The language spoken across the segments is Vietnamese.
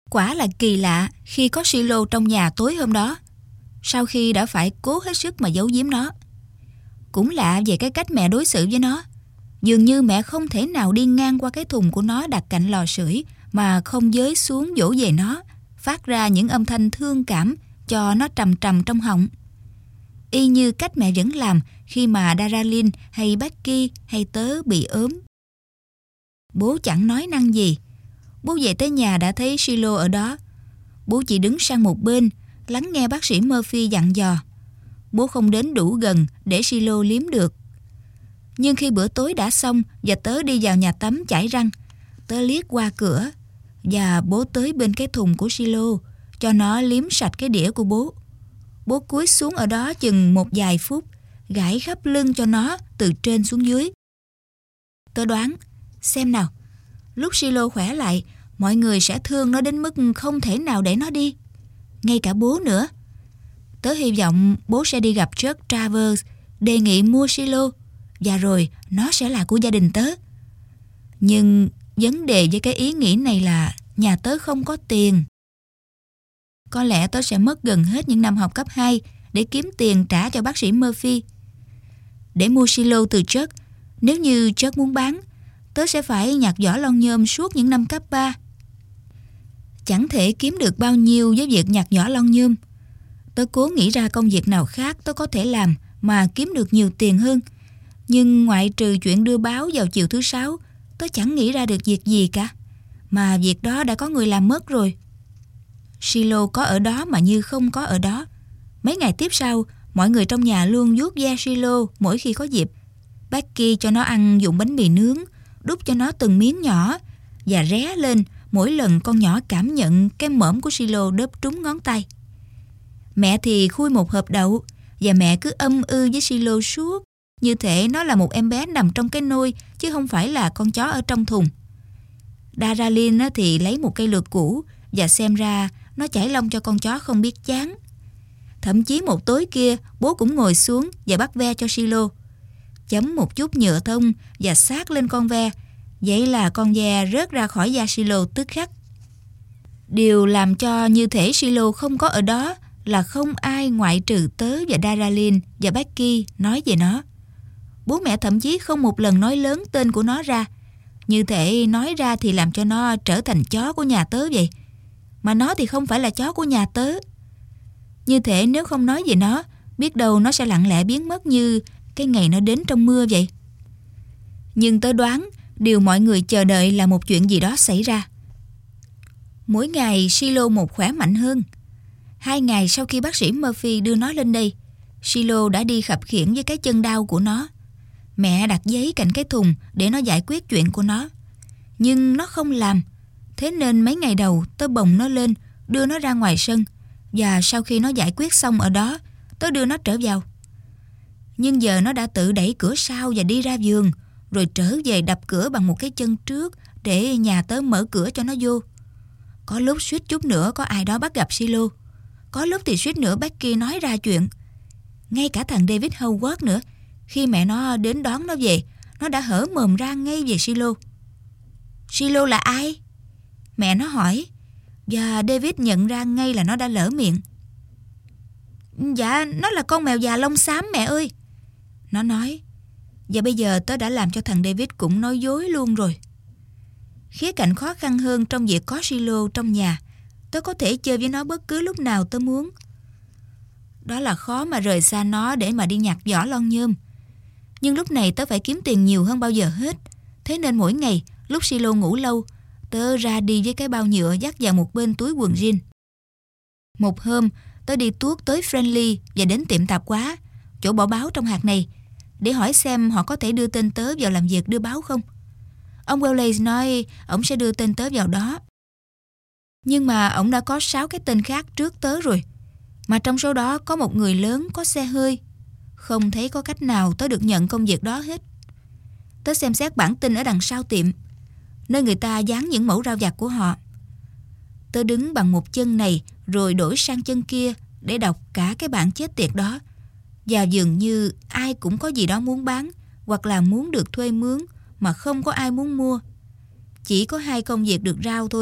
Quả là kỳ lạ khi có silo trong nhà tối hôm đó, sau khi đã phải cố hết sức mà giấu giếm nó. Cũng lạ về cái cách mẹ đối xử với nó. Dường như mẹ không thể nào đi ngang qua cái thùng của nó đặt cạnh lò sưởi mà không giới xuống dỗ về nó, phát ra những âm thanh thương cảm cho nó trầm trầm trong họng. Y như cách mẹ vẫn làm khi mà Daralyn hay Becky hay tớ bị ốm. Bố chẳng nói năng gì. Bố về tới nhà đã thấy Silo ở đó. Bố chỉ đứng sang một bên, lắng nghe bác sĩ Murphy dặn dò. Bố không đến đủ gần để Silo liếm được. Nhưng khi bữa tối đã xong và tớ đi vào nhà tắm chải răng, tớ liếc qua cửa và bố tới bên cái thùng của Silo cho nó liếm sạch cái đĩa của bố. Bố cúi xuống ở đó chừng một vài phút, gãi khắp lưng cho nó từ trên xuống dưới. Tớ đoán, xem nào, lúc Silo khỏe lại, mọi người sẽ thương nó đến mức không thể nào để nó đi. Ngay cả bố nữa. Tớ hy vọng bố sẽ đi gặp Chuck Travers, đề nghị mua Silo, và rồi nó sẽ là của gia đình tớ. Nhưng vấn đề với cái ý nghĩ này là nhà tớ không có tiền. Có lẽ tớ sẽ mất gần hết những năm học cấp 2 để kiếm tiền trả cho bác sĩ Murphy. Để mua Silo từ Chuck, nếu như Chuck muốn bán, tớ sẽ phải nhặt vỏ lon nhôm suốt những năm cấp 3. Chẳng thể kiếm được bao nhiêu với việc nhặt vỏ lon nhôm. Tớ cố nghĩ ra công việc nào khác tớ có thể làm mà kiếm được nhiều tiền hơn. Nhưng ngoại trừ chuyện đưa báo vào chiều thứ Sáu, tớ chẳng nghĩ ra được việc gì cả. Mà việc đó đã có người làm mất rồi. Silo có ở đó mà như không có ở đó. Mấy ngày tiếp sau, mọi người trong nhà luôn vuốt ve Silo mỗi khi có dịp. Becky cho nó ăn vụn bánh mì nướng, đút cho nó từng miếng nhỏ và ré lên mỗi lần con nhỏ cảm nhận cái mõm của Silo đớp trúng ngón tay. Mẹ thì khui một hộp đậu và mẹ cứ với Silo suốt, như thể nó là một em bé nằm trong cái nôi chứ không phải là con chó ở trong thùng. Daralyn thì lấy một cây lược cũ và xem ra nó chải lông cho con chó không biết chán. Thậm chí một tối kia, bố cũng ngồi xuống và bắt ve cho Silo. Chấm một chút nhựa thông và sát lên con ve. Vậy là con ve rớt ra khỏi da Silo tức khắc. Điều làm cho như thể Silo không có ở đó là không ai ngoại trừ tớ và Daralyn và Becky nói về nó. Bố mẹ thậm chí không một lần nói lớn tên của nó ra. Như thể nói ra thì làm cho nó trở thành chó của nhà tớ vậy. Mà nó thì không phải là chó của nhà tớ. Như thể nếu không nói về nó, biết đâu nó sẽ lặng lẽ biến mất như cái ngày nó đến trong mưa vậy. Nhưng tớ đoán điều mọi người chờ đợi là một chuyện gì đó xảy ra. Mỗi ngày Silo một khỏe mạnh hơn. 2 ngày sau khi bác sĩ Murphy đưa nó lên đây, Silo đã đi khập khiễng với cái chân đau của nó. Mẹ đặt giấy cạnh cái thùng để nó giải quyết chuyện của nó. Nhưng nó không làm. Thế nên mấy ngày đầu tớ bồng nó lên, đưa nó ra ngoài sân. Và sau khi nó giải quyết xong ở đó, tớ đưa nó trở vào. Nhưng giờ nó đã tự đẩy cửa sau và đi ra vườn, rồi trở về đập cửa bằng một cái chân trước để nhà tớ mở cửa cho nó vô. Có lúc suýt chút nữa có ai đó bắt gặp Silo. Có lúc thì suýt nữa Becky nói ra chuyện. Ngay cả thằng David Howard nữa, khi mẹ nó đến đón nó về, nó đã hở mồm ra ngay về Silo. Silo là ai? Mẹ nó hỏi. Và David nhận ra ngay là nó đã lỡ miệng. Dạ, nó là con mèo già lông xám mẹ ơi. Nó nói. Và bây giờ tớ đã làm cho thằng David cũng nói dối luôn rồi. Khía cạnh khó khăn hơn trong việc có Silo trong nhà, tớ có thể chơi với nó bất cứ lúc nào tớ muốn. Đó là khó mà rời xa nó để mà đi nhặt vỏ lon nhôm. Nhưng lúc này tớ phải kiếm tiền nhiều hơn bao giờ hết. Thế nên mỗi ngày, lúc Silo ngủ lâu, tớ ra đi với cái bao nhựa dắt vào một bên túi quần jean. Một hôm, tớ đi tuốt tới Friendly và đến tiệm tạp hóa, chỗ bỏ báo trong hạt này, để hỏi xem họ có thể đưa tên tớ vào làm việc đưa báo không. Ông Wallace nói ổng sẽ đưa tên tớ vào đó. Nhưng mà ổng đã có 6 cái tên khác trước tớ rồi. Mà trong số đó có một người lớn có xe hơi. Không thấy có cách nào tớ được nhận công việc đó hết. Tớ xem xét bản tin ở đằng sau tiệm, nơi người ta dán những mẫu rau vặt của họ. Tớ đứng bằng một chân này rồi đổi sang chân kia để đọc cả cái bản chết tiệt đó. Và dường như ai cũng có gì đó muốn bán hoặc là muốn được thuê mướn mà không có ai muốn mua. Chỉ có 2 công việc được rao thôi,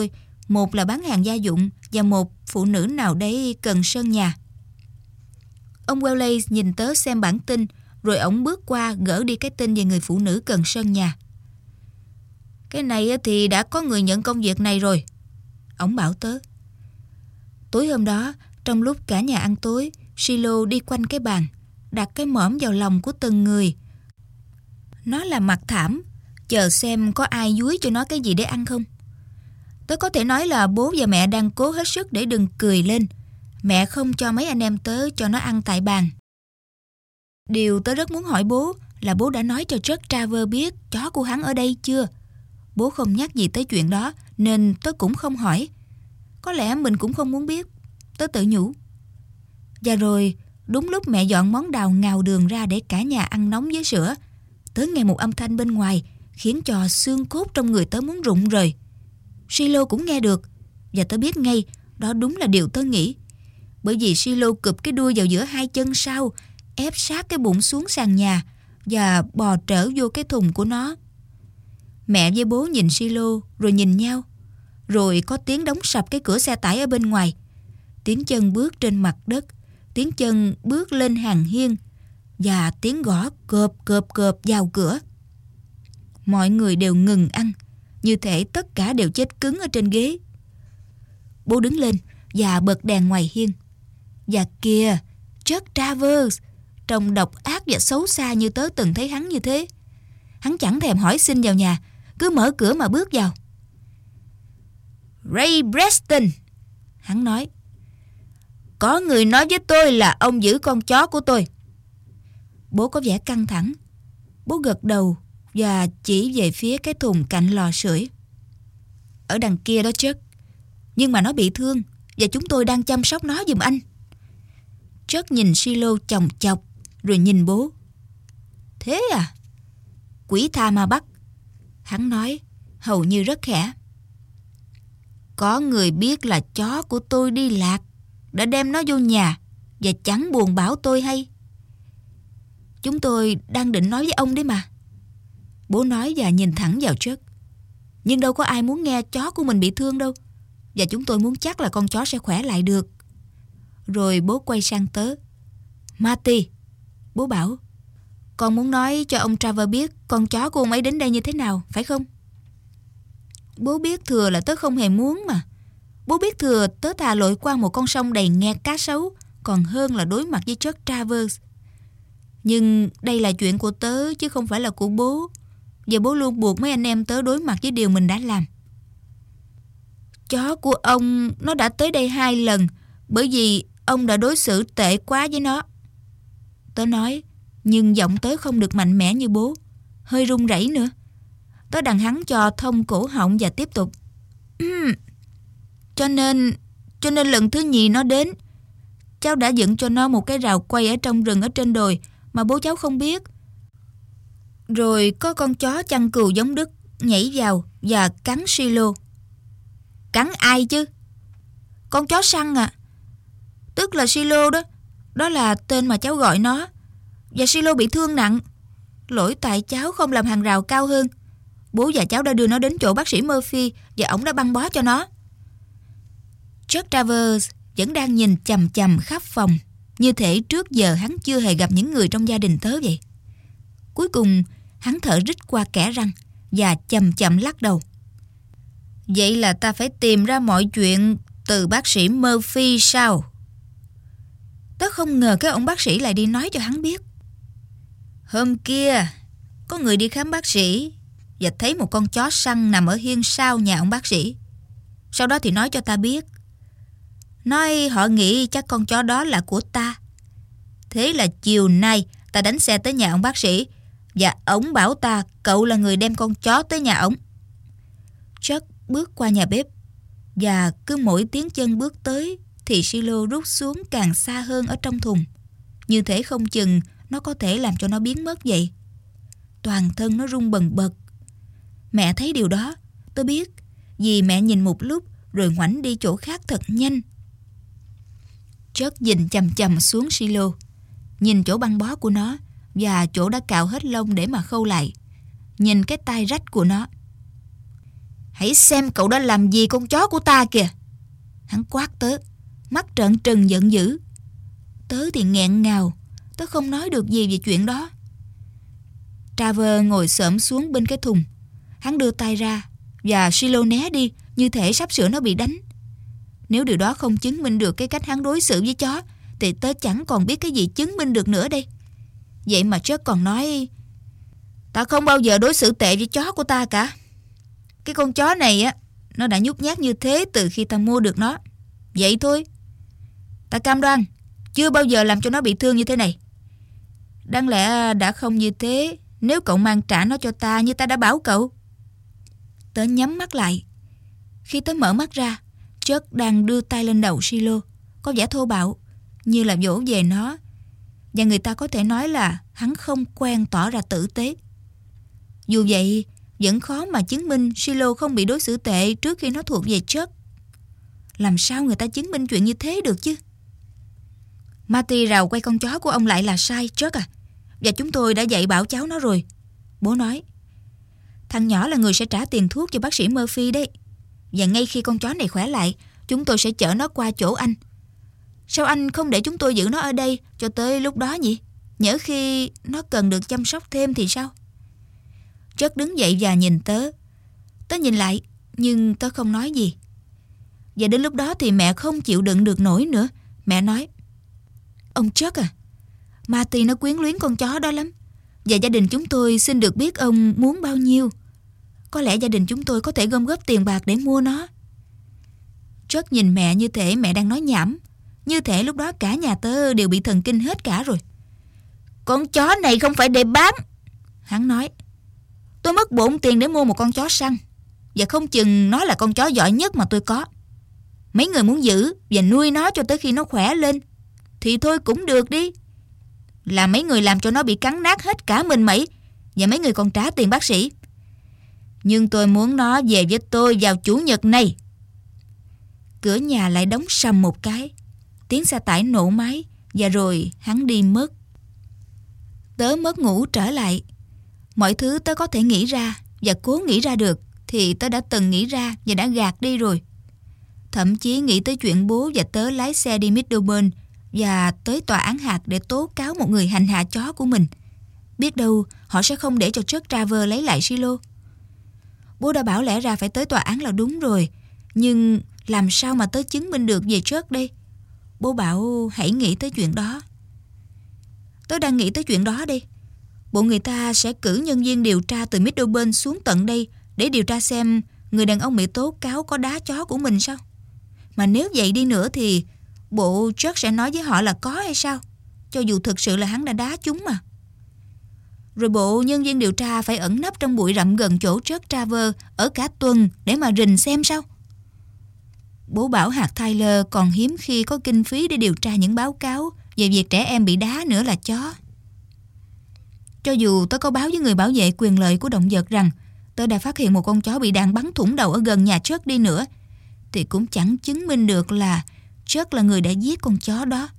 một là bán hàng gia dụng và một phụ nữ nào đấy cần sân nhà. Ông Wallace nhìn tớ xem bản tin, rồi ổng bước qua gỡ đi cái tin về người phụ nữ cần sân nhà. Cái này thì đã có người nhận công việc này rồi, ổng bảo tớ. Tối hôm đó, trong lúc cả nhà ăn tối, Silo đi quanh cái bàn, đặt cái mõm vào lòng của từng người. Nó là mặt thảm, chờ xem có ai dúi cho nó cái gì để ăn không. Tớ có thể nói là bố và mẹ đang cố hết sức để đừng cười lên. Mẹ không cho mấy anh em tớ cho nó ăn tại bàn. Điều tớ rất muốn hỏi bố là bố đã nói cho Chuck Travers biết chó của hắn ở đây chưa? Bố không nhắc gì tới chuyện đó nên tớ cũng không hỏi. Có lẽ mình cũng không muốn biết, tớ tự nhủ. Và rồi, đúng lúc mẹ dọn món đào ngào đường ra để cả nhà ăn nóng với sữa, tớ nghe một âm thanh bên ngoài khiến cho xương cốt trong người tớ muốn rụng rời. Silo cũng nghe được, và tớ biết ngay đó đúng là điều tớ nghĩ. Bởi vì Silo cụp cái đuôi vào giữa hai chân sau, ép sát cái bụng xuống sàn nhà và bò trở vô cái thùng của nó. Mẹ với bố nhìn Silo rồi nhìn nhau. Rồi có tiếng đóng sập cái cửa xe tải ở bên ngoài, tiếng chân bước trên mặt đất, tiếng chân bước lên hàng hiên và tiếng gõ cộp cộp cộp vào cửa. Mọi người đều ngừng ăn, như thể tất cả đều chết cứng ở trên ghế. Bố đứng lên và bật đèn ngoài hiên. Và kìa, Chuck Travers, trông độc ác và xấu xa như tớ từng thấy hắn như thế. Hắn chẳng thèm hỏi xin vào nhà, cứ mở cửa mà bước vào. Ray Preston, hắn nói. Có người nói với tôi là ông giữ con chó của tôi. Bố có vẻ căng thẳng. Bố gật đầu và chỉ về phía cái thùng cạnh lò sưởi. Ở đằng kia đó Chuck. Nhưng mà nó bị thương và chúng tôi đang chăm sóc nó giùm anh. Chuck nhìn Silo chòng chọc rồi nhìn bố. Thế à? Quỷ tha ma bắt, hắn nói hầu như rất khẽ. Có người biết là chó của tôi đi lạc, đã đem nó vô nhà và chẳng buồn bảo tôi hay. Chúng tôi đang định nói với ông đấy mà, bố nói và nhìn thẳng vào Chuck. Nhưng đâu có ai muốn nghe chó của mình bị thương đâu, và chúng tôi muốn chắc là con chó sẽ khỏe lại được. Rồi bố quay sang tớ. Marty, bố bảo, con muốn nói cho ông Travers biết con chó của ông ấy đến đây như thế nào, phải không? Bố biết thừa là tớ không hề muốn mà. Bố biết thừa tớ thà lội qua một con sông đầy nghẹt cá sấu còn hơn là đối mặt với Chuck Travers. Nhưng đây là chuyện của tớ chứ không phải là của bố. Và bố luôn buộc mấy anh em tớ đối mặt với điều mình đã làm. Chó của ông nó đã tới đây 2 lần bởi vì ông đã đối xử tệ quá với nó. Tớ nói, nhưng giọng tớ không được mạnh mẽ như bố, hơi run rẩy nữa. Tớ đằng hắn cho thông cổ họng và tiếp tục. Cho nên lần thứ nhì nó đến, cháu đã dựng cho nó một cái rào quay ở trong rừng ở trên đồi mà bố cháu không biết. Rồi có con chó chăn cừu giống Đức nhảy vào và cắn Silo. Cắn ai chứ? Con chó săn à. Tức là Silo đó. Đó là tên mà cháu gọi nó. Và Silo bị thương nặng. Lỗi tại cháu không làm hàng rào cao hơn. Bố và cháu đã đưa nó đến chỗ bác sĩ Murphy và ổng đã băng bó cho nó. Chuck Travers vẫn đang nhìn chằm chằm khắp phòng, như thể trước giờ hắn chưa hề gặp những người trong gia đình tớ vậy. Cuối cùng hắn thở rít qua kẽ răng và chậm chậm lắc đầu. Vậy là ta phải tìm ra mọi chuyện từ bác sĩ Murphy sao? Tớ không ngờ cái ông bác sĩ lại đi nói cho hắn biết. Hôm kia có người đi khám bác sĩ và thấy một con chó săn nằm ở hiên sau nhà ông bác sĩ. Sau đó thì nói cho ta biết. Nói họ nghĩ chắc con chó đó là của ta. Thế là chiều nay ta đánh xe tới nhà ông bác sĩ và ổng bảo ta cậu là người đem con chó tới nhà ổng. Chuck bước qua nhà bếp và cứ mỗi tiếng chân bước tới thì Silo rút xuống càng xa hơn ở trong thùng. Như thể không chừng nó có thể làm cho nó biến mất vậy. Toàn thân nó run bần bật. Mẹ thấy điều đó, tôi biết, vì mẹ nhìn một lúc rồi ngoảnh đi chỗ khác thật nhanh. Chuck nhìn chằm chằm xuống Silo, nhìn chỗ băng bó của nó và chỗ đã cạo hết lông để mà khâu lại, nhìn cái tai rách của nó. Hãy xem cậu đã làm gì con chó của ta kìa. Hắn quát tớ, mắt trợn trừng giận dữ. Tớ thì nghẹn ngào, tớ không nói được gì về chuyện đó. Travers ngồi xổm xuống bên cái thùng. Hắn đưa tay ra và Shiloh né đi, như thể sắp sửa nó bị đánh. Nếu điều đó không chứng minh được cái cách hắn đối xử với chó thì tớ chẳng còn biết cái gì chứng minh được nữa đây. Vậy mà Chuck còn nói: ta không bao giờ đối xử tệ với chó của ta cả. Cái con chó này á, nó đã nhút nhát như thế từ khi ta mua được nó. Vậy thôi. Ta cam đoan chưa bao giờ làm cho nó bị thương như thế này. Đáng lẽ đã không như thế nếu cậu mang trả nó cho ta như ta đã bảo cậu. Tớ nhắm mắt lại. Khi tớ mở mắt ra, Chuck đang đưa tay lên đầu Shiloh, có vẻ thô bạo, như là vỗ về nó. Và người ta có thể nói là hắn không quen tỏ ra tử tế. Dù vậy, vẫn khó mà chứng minh Shiloh không bị đối xử tệ trước khi nó thuộc về Chuck. Làm sao người ta chứng minh chuyện như thế được chứ? Marty rào quay con chó của ông lại là sai, Chuck à. Và chúng tôi đã dạy bảo cháu nó rồi. Bố nói: thằng nhỏ là người sẽ trả tiền thuốc cho bác sĩ Murphy đấy. Và ngay khi con chó này khỏe lại, chúng tôi sẽ chở nó qua chỗ anh. Sao anh không để chúng tôi giữ nó ở đây cho tới lúc đó nhỉ? Nhỡ khi nó cần được chăm sóc thêm thì sao? Chuck đứng dậy và nhìn tớ. Tớ nhìn lại, nhưng tớ không nói gì. Và đến lúc đó thì mẹ không chịu đựng được nổi nữa. Mẹ nói: ông Chuck à, Marty nó quyến luyến con chó đó lắm. Và gia đình chúng tôi xin được biết ông muốn bao nhiêu. Có lẽ gia đình chúng tôi có thể gom góp tiền bạc để mua nó. Chuck nhìn mẹ như thể mẹ đang nói nhảm. Như thể lúc đó cả nhà tớ đều bị thần kinh hết cả rồi. Con chó này không phải để bán, hắn nói. Tôi mất bộn tiền để mua một con chó săn, và không chừng nó là con chó giỏi nhất mà tôi có. Mấy người muốn giữ và nuôi nó cho tới khi nó khỏe lên thì thôi cũng được đi. Là mấy người làm cho nó bị cắn nát hết cả mình mẩy, và mấy người còn trả tiền bác sĩ. Nhưng tôi muốn nó về với tôi vào Chủ nhật này. Cửa nhà lại đóng sầm một cái. Tiếng xe tải nổ máy, và rồi hắn đi mất. Tớ mất ngủ trở lại. Mọi thứ tớ có thể nghĩ ra và cố nghĩ ra được thì tớ đã từng nghĩ ra và đã gạt đi rồi. Thậm chí nghĩ tới chuyện bố và tớ lái xe đi Middleburn và tới tòa án hạt để tố cáo một người hành hạ chó của mình. Biết đâu họ sẽ không để cho Chuck Travers lấy lại Shiloh. Bố đã bảo lẽ ra phải tới tòa án là đúng rồi, nhưng làm sao mà tớ chứng minh được về Chuck đây? Bố bảo hãy nghĩ tới chuyện đó. Tớ đang nghĩ tới chuyện đó đây. Bộ người ta sẽ cử nhân viên điều tra từ Middleburn xuống tận đây để điều tra xem người đàn ông bị tố cáo có đá chó của mình sao? Mà nếu vậy đi nữa thì bộ Chuck sẽ nói với họ là có hay sao? Cho dù thực sự là hắn đã đá chúng mà. Rồi bộ nhân viên điều tra phải ẩn nấp trong bụi rậm gần chỗ Chuck Travers ở cả tuần để mà rình xem sao? Bố bảo hạt Tyler còn hiếm khi có kinh phí để điều tra những báo cáo về việc trẻ em bị đá nữa là chó. Cho dù tớ có báo với người bảo vệ quyền lợi của động vật rằng tớ đã phát hiện một con chó bị đạn bắn thủng đầu ở gần nhà Chuck đi nữa, thì cũng chẳng chứng minh được là Chuck là người đã giết con chó đó.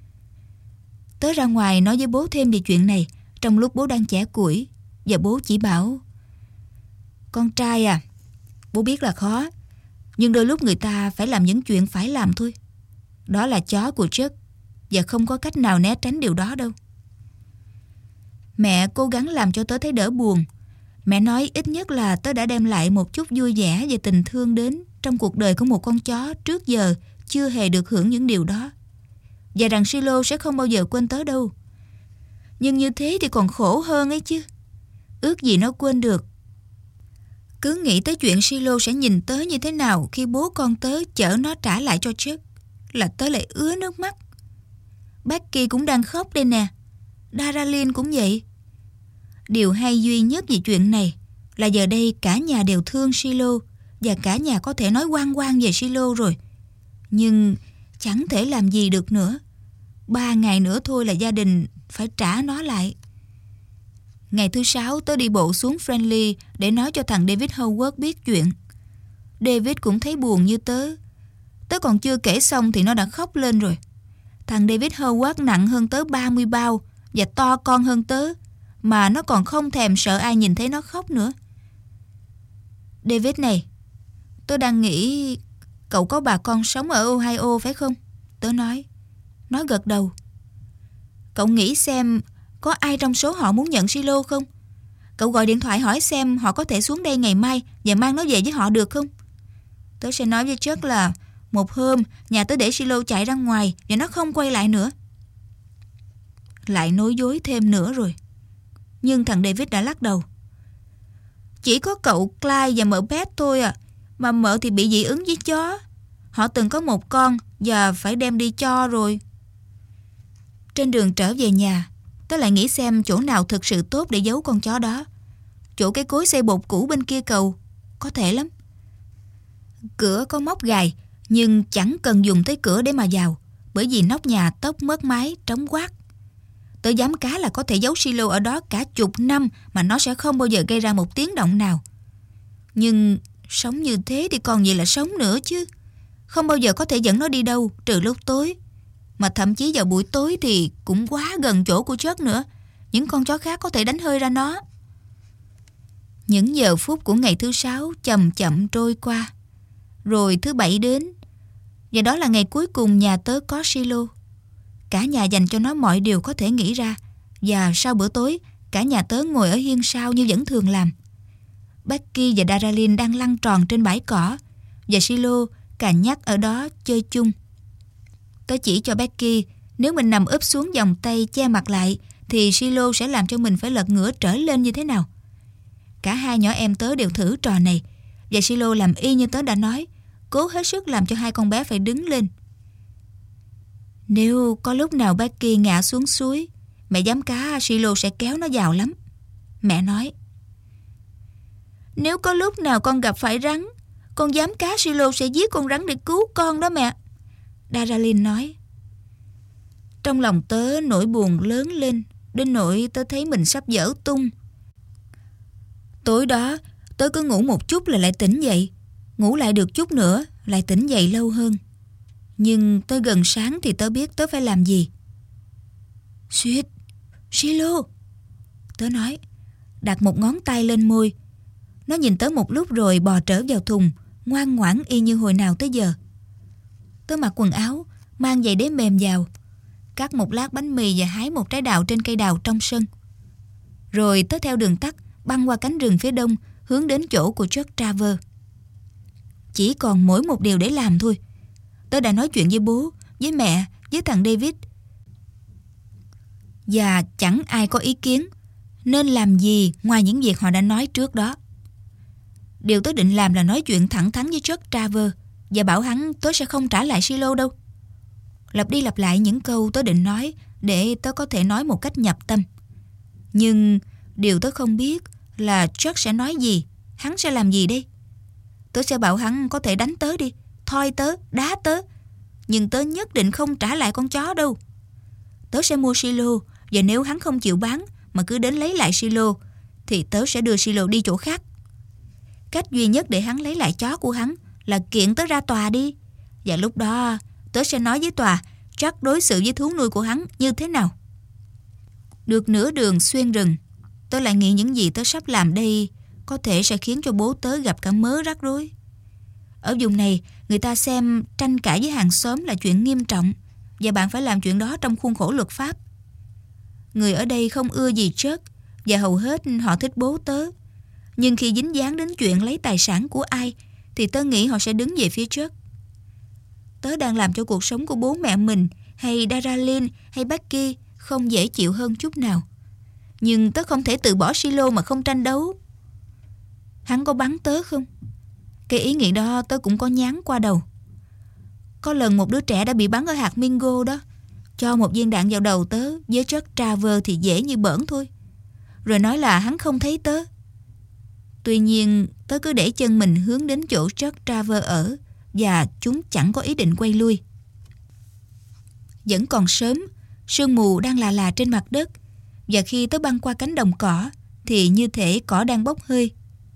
Tớ ra ngoài nói với bố thêm về chuyện này trong lúc bố đang chẻ củi, và bố chỉ bảo: con trai à, bố biết là khó, nhưng đôi lúc người ta phải làm những chuyện phải làm thôi. Đó là chó của Chuck, và không có cách nào né tránh điều đó đâu. Mẹ cố gắng làm cho tớ thấy đỡ buồn. Mẹ nói ít nhất là tớ đã đem lại một chút vui vẻ và tình thương đến trong cuộc đời của một con chó trước giờ chưa hề được hưởng những điều đó. Và rằng Shiloh sẽ không bao giờ quên tớ đâu. Nhưng như thế thì còn khổ hơn ấy chứ. Ước gì nó quên được. Cứ nghĩ tới chuyện Shiloh sẽ nhìn tớ như thế nào khi bố con tớ chở nó trả lại cho Chuck là tớ lại ứa nước mắt. Becky cũng đang khóc đây nè. Daralyn cũng vậy. Điều hay duy nhất về chuyện này là giờ đây cả nhà đều thương Shiloh, và cả nhà có thể nói oan oan về Shiloh rồi. Nhưng chẳng thể làm gì được nữa. 3 ngày nữa thôi là gia đình phải trả nó lại. Ngày thứ 6 tớ đi bộ xuống Friendly để nói cho thằng David Howard biết chuyện. David cũng thấy buồn như tớ. Tớ còn chưa kể xong thì nó đã khóc lên rồi. Thằng David Howard nặng hơn tớ 30 bao và to con hơn tớ, mà nó còn không thèm sợ ai nhìn thấy nó khóc nữa. David này, Tớ đang nghĩ cậu có bà con sống ở Ohio phải không? Tớ nói. Nó gật đầu. Cậu nghĩ xem có ai trong số họ muốn nhận silo không? Cậu gọi điện thoại hỏi xem họ có thể xuống đây ngày mai và mang nó về với họ được không? Tớ sẽ nói với Chuck là một hôm nhà tớ để silo chạy ra ngoài và nó không quay lại nữa. Lại nói dối thêm nữa rồi. Nhưng thằng David đã lắc đầu. Chỉ có cậu Clyde và mợ Beth thôi à. Mà mợ thì bị dị ứng với chó. Họ từng có một con và phải đem đi cho rồi. Trên đường trở về nhà, tớ lại nghĩ xem chỗ nào thực sự tốt để giấu con chó đó. Chỗ cái cối xay bột cũ bên kia cầu có thể lắm. Cửa có móc gài, nhưng chẳng cần dùng tới cửa để mà vào, bởi vì nóc nhà tốc mớt mái, trống quát. Tớ dám cá là có thể giấu silo ở đó cả chục năm mà nó sẽ không bao giờ gây ra một tiếng động nào. Nhưng sống như thế thì còn gì là sống nữa chứ. Không bao giờ có thể dẫn nó đi đâu trừ lúc tối. Mà thậm chí vào buổi tối thì cũng quá gần chỗ của Chuck nữa. Những con chó khác có thể đánh hơi ra nó. Những giờ phút của ngày thứ 6 chậm chậm trôi qua. Rồi thứ 7 đến. Và đó là ngày cuối cùng nhà tớ có silo. Cả nhà dành cho nó mọi điều có thể nghĩ ra. Và sau bữa tối, cả nhà tớ ngồi ở hiên sau như vẫn thường làm. Becky và Daralyn đang lăn tròn trên bãi cỏ, và Silo cà nhắc ở đó chơi chung. Tớ chỉ cho Becky, nếu mình nằm úp xuống vòng tay che mặt lại thì Silo sẽ làm cho mình phải lật ngửa trở lên như thế nào. Cả hai nhỏ em tớ đều thử trò này, và Silo làm y như tớ đã nói, cố hết sức làm cho hai con bé phải đứng lên. Nếu có lúc nào Becky ngã xuống suối, mẹ dám cá Silo sẽ kéo nó vào lắm. Mẹ nói. Nếu có lúc nào con gặp phải rắn, con dám cá Silo sẽ giết con rắn để cứu con đó mẹ. Daralyn nói. Trong lòng tớ nỗi buồn lớn lên, đến nỗi tớ thấy mình sắp vỡ tung. Tối đó tớ cứ ngủ một chút là lại tỉnh dậy, ngủ lại được chút nữa lại tỉnh dậy lâu hơn. Nhưng tới gần sáng thì tớ biết tớ phải làm gì. Suýt, Silo, tớ nói, đặt một ngón tay lên môi. Nó nhìn tớ một lúc rồi bò trở vào thùng, ngoan ngoãn y như hồi nào tới giờ. Tớ mặc quần áo, mang giày đế mềm vào, cắt một lát bánh mì và hái một trái đào trên cây đào trong sân. Rồi tớ theo đường tắt băng qua cánh rừng phía đông, hướng đến chỗ của Chuck Traver. Chỉ còn mỗi một điều để làm thôi. Tớ đã nói chuyện với bố, với mẹ, với thằng David, và chẳng ai có ý kiến nên làm gì ngoài những việc họ đã nói trước đó. Điều tớ định làm là nói chuyện thẳng thắn với Chuck Traver và bảo hắn tớ sẽ không trả lại Silo đâu. Lặp đi lặp lại những câu tớ định nói để tớ có thể nói một cách nhập tâm. Nhưng điều tớ không biết là Chuck sẽ nói gì, hắn sẽ làm gì đây. Tớ sẽ bảo hắn có thể đánh tớ đi, thoi tớ, đá tớ, nhưng tớ nhất định không trả lại con chó đâu. Tớ sẽ mua Silo, và nếu hắn không chịu bán mà cứ đến lấy lại Silo thì tớ sẽ đưa Silo đi chỗ khác. Cách duy nhất để hắn lấy lại chó của hắn là kiện tớ ra tòa đi. Và lúc đó tớ sẽ nói với tòa Chuck đối xử với thú nuôi của hắn như thế nào. Được nửa đường xuyên rừng, tớ lại nghĩ những gì tớ sắp làm đây có thể sẽ khiến cho bố tớ gặp cả mớ rắc rối. Ở vùng này, người ta xem tranh cãi với hàng xóm là chuyện nghiêm trọng, và bạn phải làm chuyện đó trong khuôn khổ luật pháp. Người ở đây không ưa gì Chuck, và hầu hết họ thích bố tớ. Nhưng khi dính dáng đến chuyện lấy tài sản của ai thì tớ nghĩ họ sẽ đứng về phía Chuck. Tớ đang làm cho cuộc sống của bố mẹ mình hay Daralyn hay Becky không dễ chịu hơn chút nào. Nhưng tớ không thể từ bỏ Silo mà không tranh đấu. Hắn có bắn tớ không? Cái ý nghĩ đó tớ cũng có nhán qua đầu. Có lần một đứa trẻ đã bị bắn ở hạt Mingo đó. Cho một viên đạn vào đầu tớ, với Chuck Traver thì dễ như bỡn thôi. Rồi nói là hắn không thấy tớ. Tuy nhiên tớ cứ để chân mình hướng đến chỗ Chuck Traver ở, và chúng chẳng có ý định quay lui. Vẫn còn sớm, sương mù đang là trên mặt đất, và khi tớ băng qua cánh đồng cỏ thì như thể cỏ đang bốc hơi.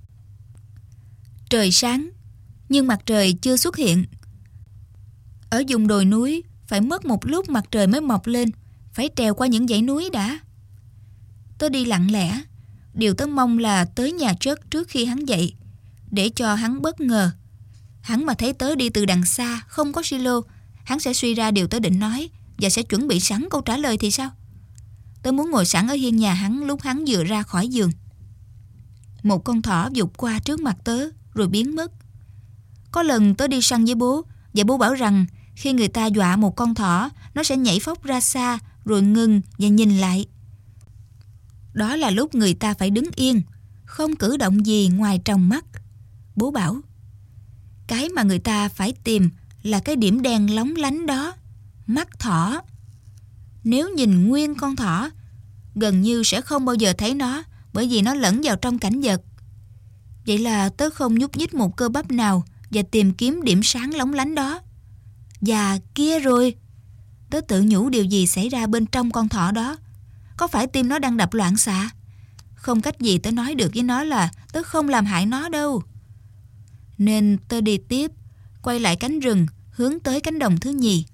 Trời sáng, nhưng mặt trời chưa xuất hiện. Ở vùng đồi núi phải mất một lúc mặt trời mới mọc lên, phải trèo qua những dãy núi đã. Tớ đi lặng lẽ, điều tớ mong là tới nhà Chuck trước khi hắn dậy, để cho hắn bất ngờ. Hắn mà thấy tớ đi từ đằng xa, không có silo, hắn sẽ suy ra điều tớ định nói và sẽ chuẩn bị sẵn câu trả lời thì sao? Tớ muốn ngồi sẵn ở hiên nhà hắn lúc hắn vừa ra khỏi giường. Một con thỏ vụt qua trước mặt tớ rồi biến mất. Có lần tớ đi săn với bố, và bố bảo rằng khi người ta dọa một con thỏ, nó sẽ nhảy phóc ra xa rồi ngừng và nhìn lại. Đó là lúc người ta phải đứng yên, không cử động gì ngoài tròng mắt. Bố bảo, cái mà người ta phải tìm là cái điểm đen lóng lánh đó, mắt thỏ. Nếu nhìn nguyên con thỏ, gần như sẽ không bao giờ thấy nó, bởi vì nó lẫn vào trong cảnh vật. Vậy là tớ không nhúc nhích một cơ bắp nào và tìm kiếm điểm sáng lóng lánh đó. Và kia rồi, tớ tự nhủ điều gì xảy ra bên trong con thỏ đó. Có phải tim nó đang đập loạn xạ? Không cách gì tớ nói được với nó là tớ không làm hại nó đâu. Nên tớ đi tiếp, quay lại cánh rừng, hướng tới cánh đồng thứ nhì.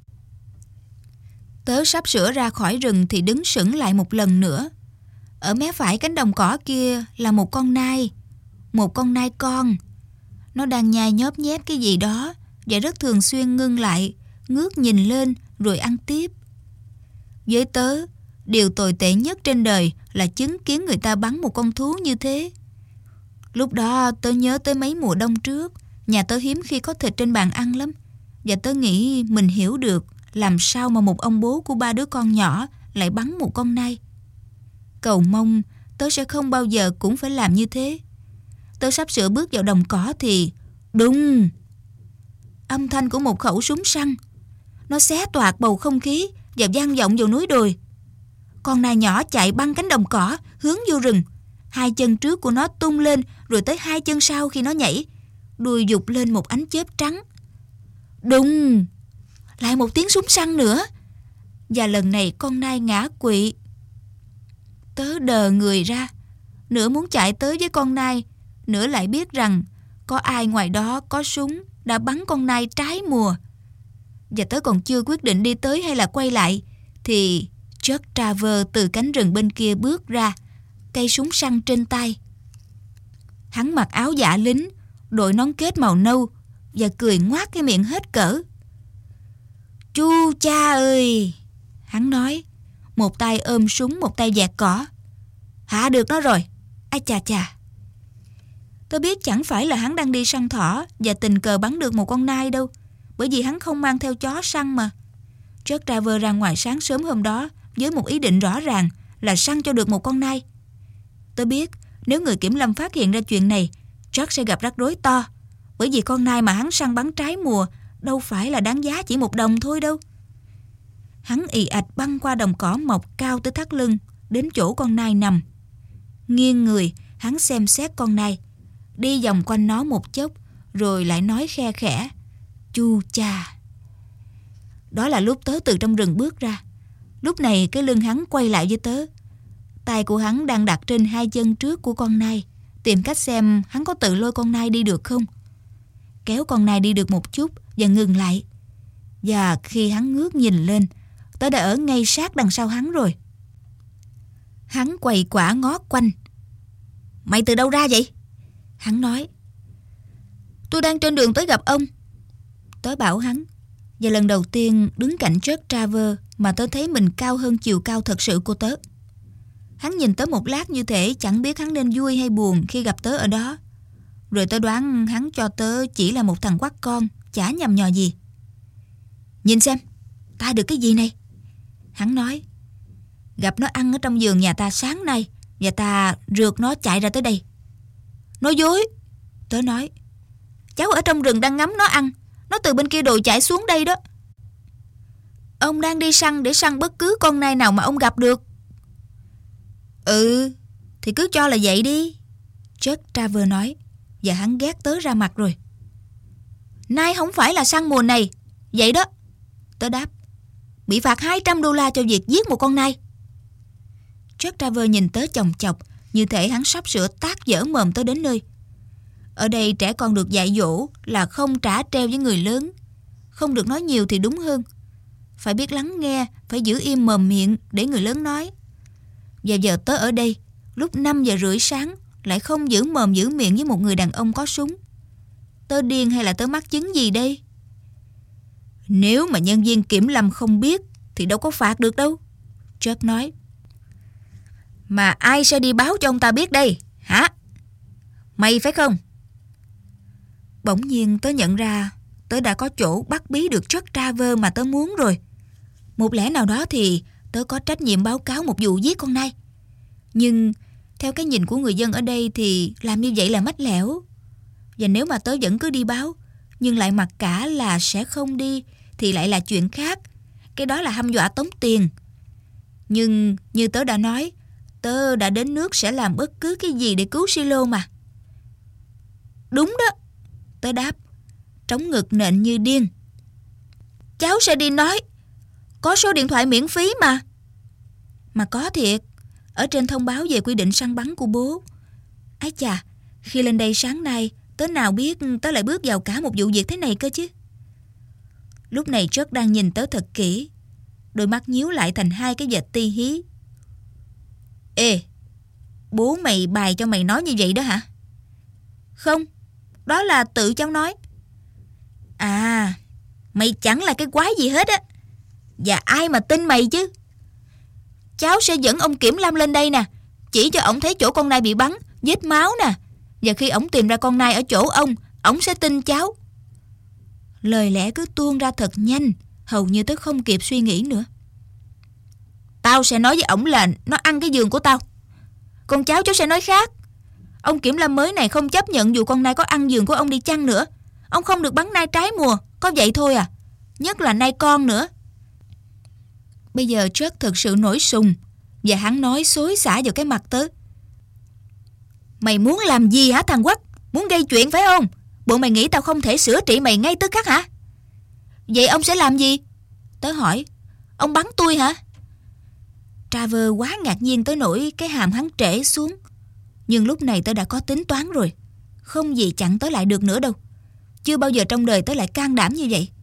Tớ sắp sửa ra khỏi rừng thì đứng sững lại một lần nữa. Ở mé phải cánh đồng cỏ kia là một con nai. Một con nai con. Nó đang nhai nhóp nhép cái gì đó và rất thường xuyên ngưng lại, ngước nhìn lên rồi ăn tiếp. Với tớ, điều tồi tệ nhất trên đời là chứng kiến người ta bắn một con thú như thế. Lúc đó tớ nhớ tới mấy mùa đông trước, nhà tớ hiếm khi có thịt trên bàn ăn lắm. Và tớ nghĩ mình hiểu được làm sao mà một ông bố của 3 đứa con nhỏ lại bắn một con nai. Cầu mong tớ sẽ không bao giờ cũng phải làm như thế. Tớ sắp sửa bước vào đồng cỏ thì đùng! Âm thanh của một khẩu súng săn. Nó xé toạc bầu không khí và vang vọng vào núi đồi. Con nai nhỏ chạy băng cánh đồng cỏ hướng vô rừng. 2 chân trước của nó tung lên rồi tới 2 chân sau khi nó nhảy. Đuôi giục lên một ánh chớp trắng. Đùng! Lại một tiếng súng săn nữa. Và lần này con nai ngã quỵ. Tớ đờ người ra, nửa muốn chạy tới với con nai, nửa lại biết rằng có ai ngoài đó có súng đã bắn con nai trái mùa. Và tớ còn chưa quyết định đi tới hay là quay lại thì Chuck Travers từ cánh rừng bên kia bước ra, cây súng săn trên tay. Hắn mặc áo dạ lính, đội nón kết màu nâu và cười ngoác cái miệng hết cỡ. Chu cha ơi! Hắn nói, một tay ôm súng, một tay dạt cỏ. Hạ được nó rồi. Ai chà chà. Tôi biết chẳng phải là hắn đang đi săn thỏ và tình cờ bắn được một con nai đâu, bởi vì hắn không mang theo chó săn mà. Chuck Travers ra ngoài sáng sớm hôm đó với một ý định rõ ràng là săn cho được một con nai. Tôi biết nếu người kiểm lâm phát hiện ra chuyện này, Chuck sẽ gặp rắc rối to, bởi vì con nai mà hắn săn bắn trái mùa đâu phải là đáng giá chỉ $1 thôi đâu. Hắn ì ạch băng qua đồng cỏ mọc cao tới thắt lưng, đến chỗ con nai nằm. Nghiêng người, hắn xem xét con nai, đi vòng quanh nó một chốc, rồi lại nói khe khẽ, chu cha. Đó là lúc tớ từ trong rừng bước ra. Lúc này cái lưng hắn quay lại với tớ. Tay của hắn đang đặt trên 2 chân trước của con nai, tìm cách xem hắn có tự lôi con nai đi được không. Kéo con nai đi được một chút và ngừng lại. Và khi hắn ngước nhìn lên, tớ đã ở ngay sát đằng sau hắn rồi. Hắn quầy quả ngó quanh. Mày từ đâu ra vậy? Hắn nói. Tôi đang trên đường tới gặp ông. Tớ bảo hắn. Và lần đầu tiên đứng cạnh Chuck Travers mà tớ thấy mình cao hơn chiều cao thật sự của tớ. Hắn nhìn tớ một lát như thể chẳng biết hắn nên vui hay buồn khi gặp tớ ở đó. Rồi tớ đoán hắn cho tớ chỉ là một thằng quắt con, chả nhầm nhò gì. Nhìn xem, ta được cái gì này? Hắn nói. Gặp nó ăn ở trong vườn nhà ta sáng nay, và ta rượt nó chạy ra tới đây. Nói dối. Tớ nói. Cháu ở trong rừng đang ngắm nó ăn. Nó từ bên kia đồi chạy xuống đây đó. Ông đang đi săn để săn bất cứ con nai nào mà ông gặp được. Ừ, thì cứ cho là vậy đi, Chuck Travers nói. Và hắn ghét tớ ra mặt rồi. Nai không phải là săn mùa này. Vậy đó, tớ đáp. Bị phạt $200 cho việc giết một con nai. Chuck Travers nhìn tớ chòng chọc, như thể hắn sắp sửa tát dở mồm tớ đến nơi. Ở đây trẻ con được dạy dỗ là không trả treo với người lớn. Không được nói nhiều thì đúng hơn. Phải biết lắng nghe, phải giữ im mồm miệng để người lớn nói. Và giờ tớ ở đây, lúc 5 giờ rưỡi sáng, lại không giữ mồm giữ miệng với một người đàn ông có súng. Tớ điên hay là tớ mắc chứng gì đây? Nếu mà nhân viên kiểm lâm không biết thì đâu có phạt được đâu, Jack nói. Mà ai sẽ đi báo cho ông ta biết đây, hả? Mày phải không? Bỗng nhiên tớ nhận ra tớ đã có chỗ bắt bí được Jack Travers mà tớ muốn rồi. Một lẽ nào đó thì tớ có trách nhiệm báo cáo một vụ giết con nai. Nhưng theo cái nhìn của người dân ở đây thì làm như vậy là mách lẻo. Và nếu mà tớ vẫn cứ đi báo nhưng lại mặc cả là sẽ không đi thì lại là chuyện khác. Cái đó là hăm dọa tống tiền. Nhưng như tớ đã nói, tớ đã đến nước sẽ làm bất cứ cái gì để cứu Silo mà. Đúng đó, tớ đáp, trống ngực nện như điên. Cháu sẽ đi nói, có số điện thoại miễn phí mà. Mà có thiệt, ở trên thông báo về quy định săn bắn của bố. Ái chà, khi lên đây sáng nay, tớ nào biết tớ lại bước vào cả một vụ việc thế này cơ chứ. Lúc này Jack đang nhìn tớ thật kỹ, đôi mắt nhíu lại thành hai cái vệt ti hí. Ê, bố mày bài cho mày nói như vậy đó hả? Không, đó là tự cháu nói. À, mày chẳng là cái quái gì hết á. Và ai mà tin mày chứ? Cháu sẽ dẫn ông kiểm lâm lên đây nè, chỉ cho ổng thấy chỗ con nai bị bắn, vết máu nè. Và khi ổng tìm ra con nai ở chỗ ổng sẽ tin cháu. Lời lẽ cứ tuôn ra thật nhanh, hầu như tớ không kịp suy nghĩ nữa. Tao sẽ nói với ổng là nó ăn cái giường của tao. Con cháu sẽ nói khác. Ông kiểm lâm mới này không chấp nhận dù con nai có ăn giường của ông đi chăng nữa. Ông không được bắn nai trái mùa, có vậy thôi à. Nhất là nai con nữa. Bây giờ Jack thực sự nổi sùng, và hắn nói xối xả vào cái mặt tớ. Mày muốn làm gì hả thằng quắc? Muốn gây chuyện phải không? Bộ mày nghĩ tao không thể sửa trị mày ngay tức khắc hả? Vậy ông sẽ làm gì? Tớ hỏi. Ông bắn tôi hả? Travers quá ngạc nhiên tới nỗi cái hàm hắn trễ xuống. Nhưng lúc này tớ đã có tính toán rồi. Không gì chặn tớ lại được nữa đâu. Chưa bao giờ trong đời tớ lại can đảm như vậy.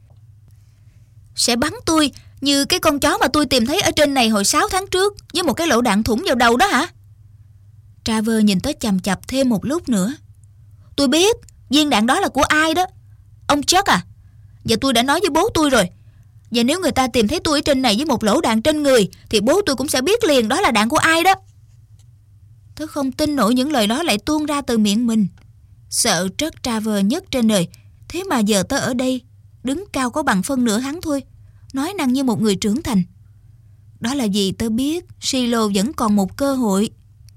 Sẽ bắn tôi như cái con chó mà tôi tìm thấy ở trên này hồi 6 tháng trước, với một cái lỗ đạn thủng vào đầu đó hả? Travers nhìn tớ chằm chằm thêm một lúc nữa. Tôi biết viên đạn đó là của ai đó. Ông Chuck à? Và tôi đã nói với bố tôi rồi. Và nếu người ta tìm thấy tôi ở trên này với một lỗ đạn trên người thì bố tôi cũng sẽ biết liền đó là đạn của ai đó. Tớ không tin nổi những lời đó lại tuôn ra từ miệng mình. Sợ Chuck Travers nhất trên đời. Thế mà giờ tớ ở đây, đứng cao có bằng phân nửa hắn thôi, nói năng như một người trưởng thành. Đó là vì tớ biết Silo vẫn còn một cơ hội.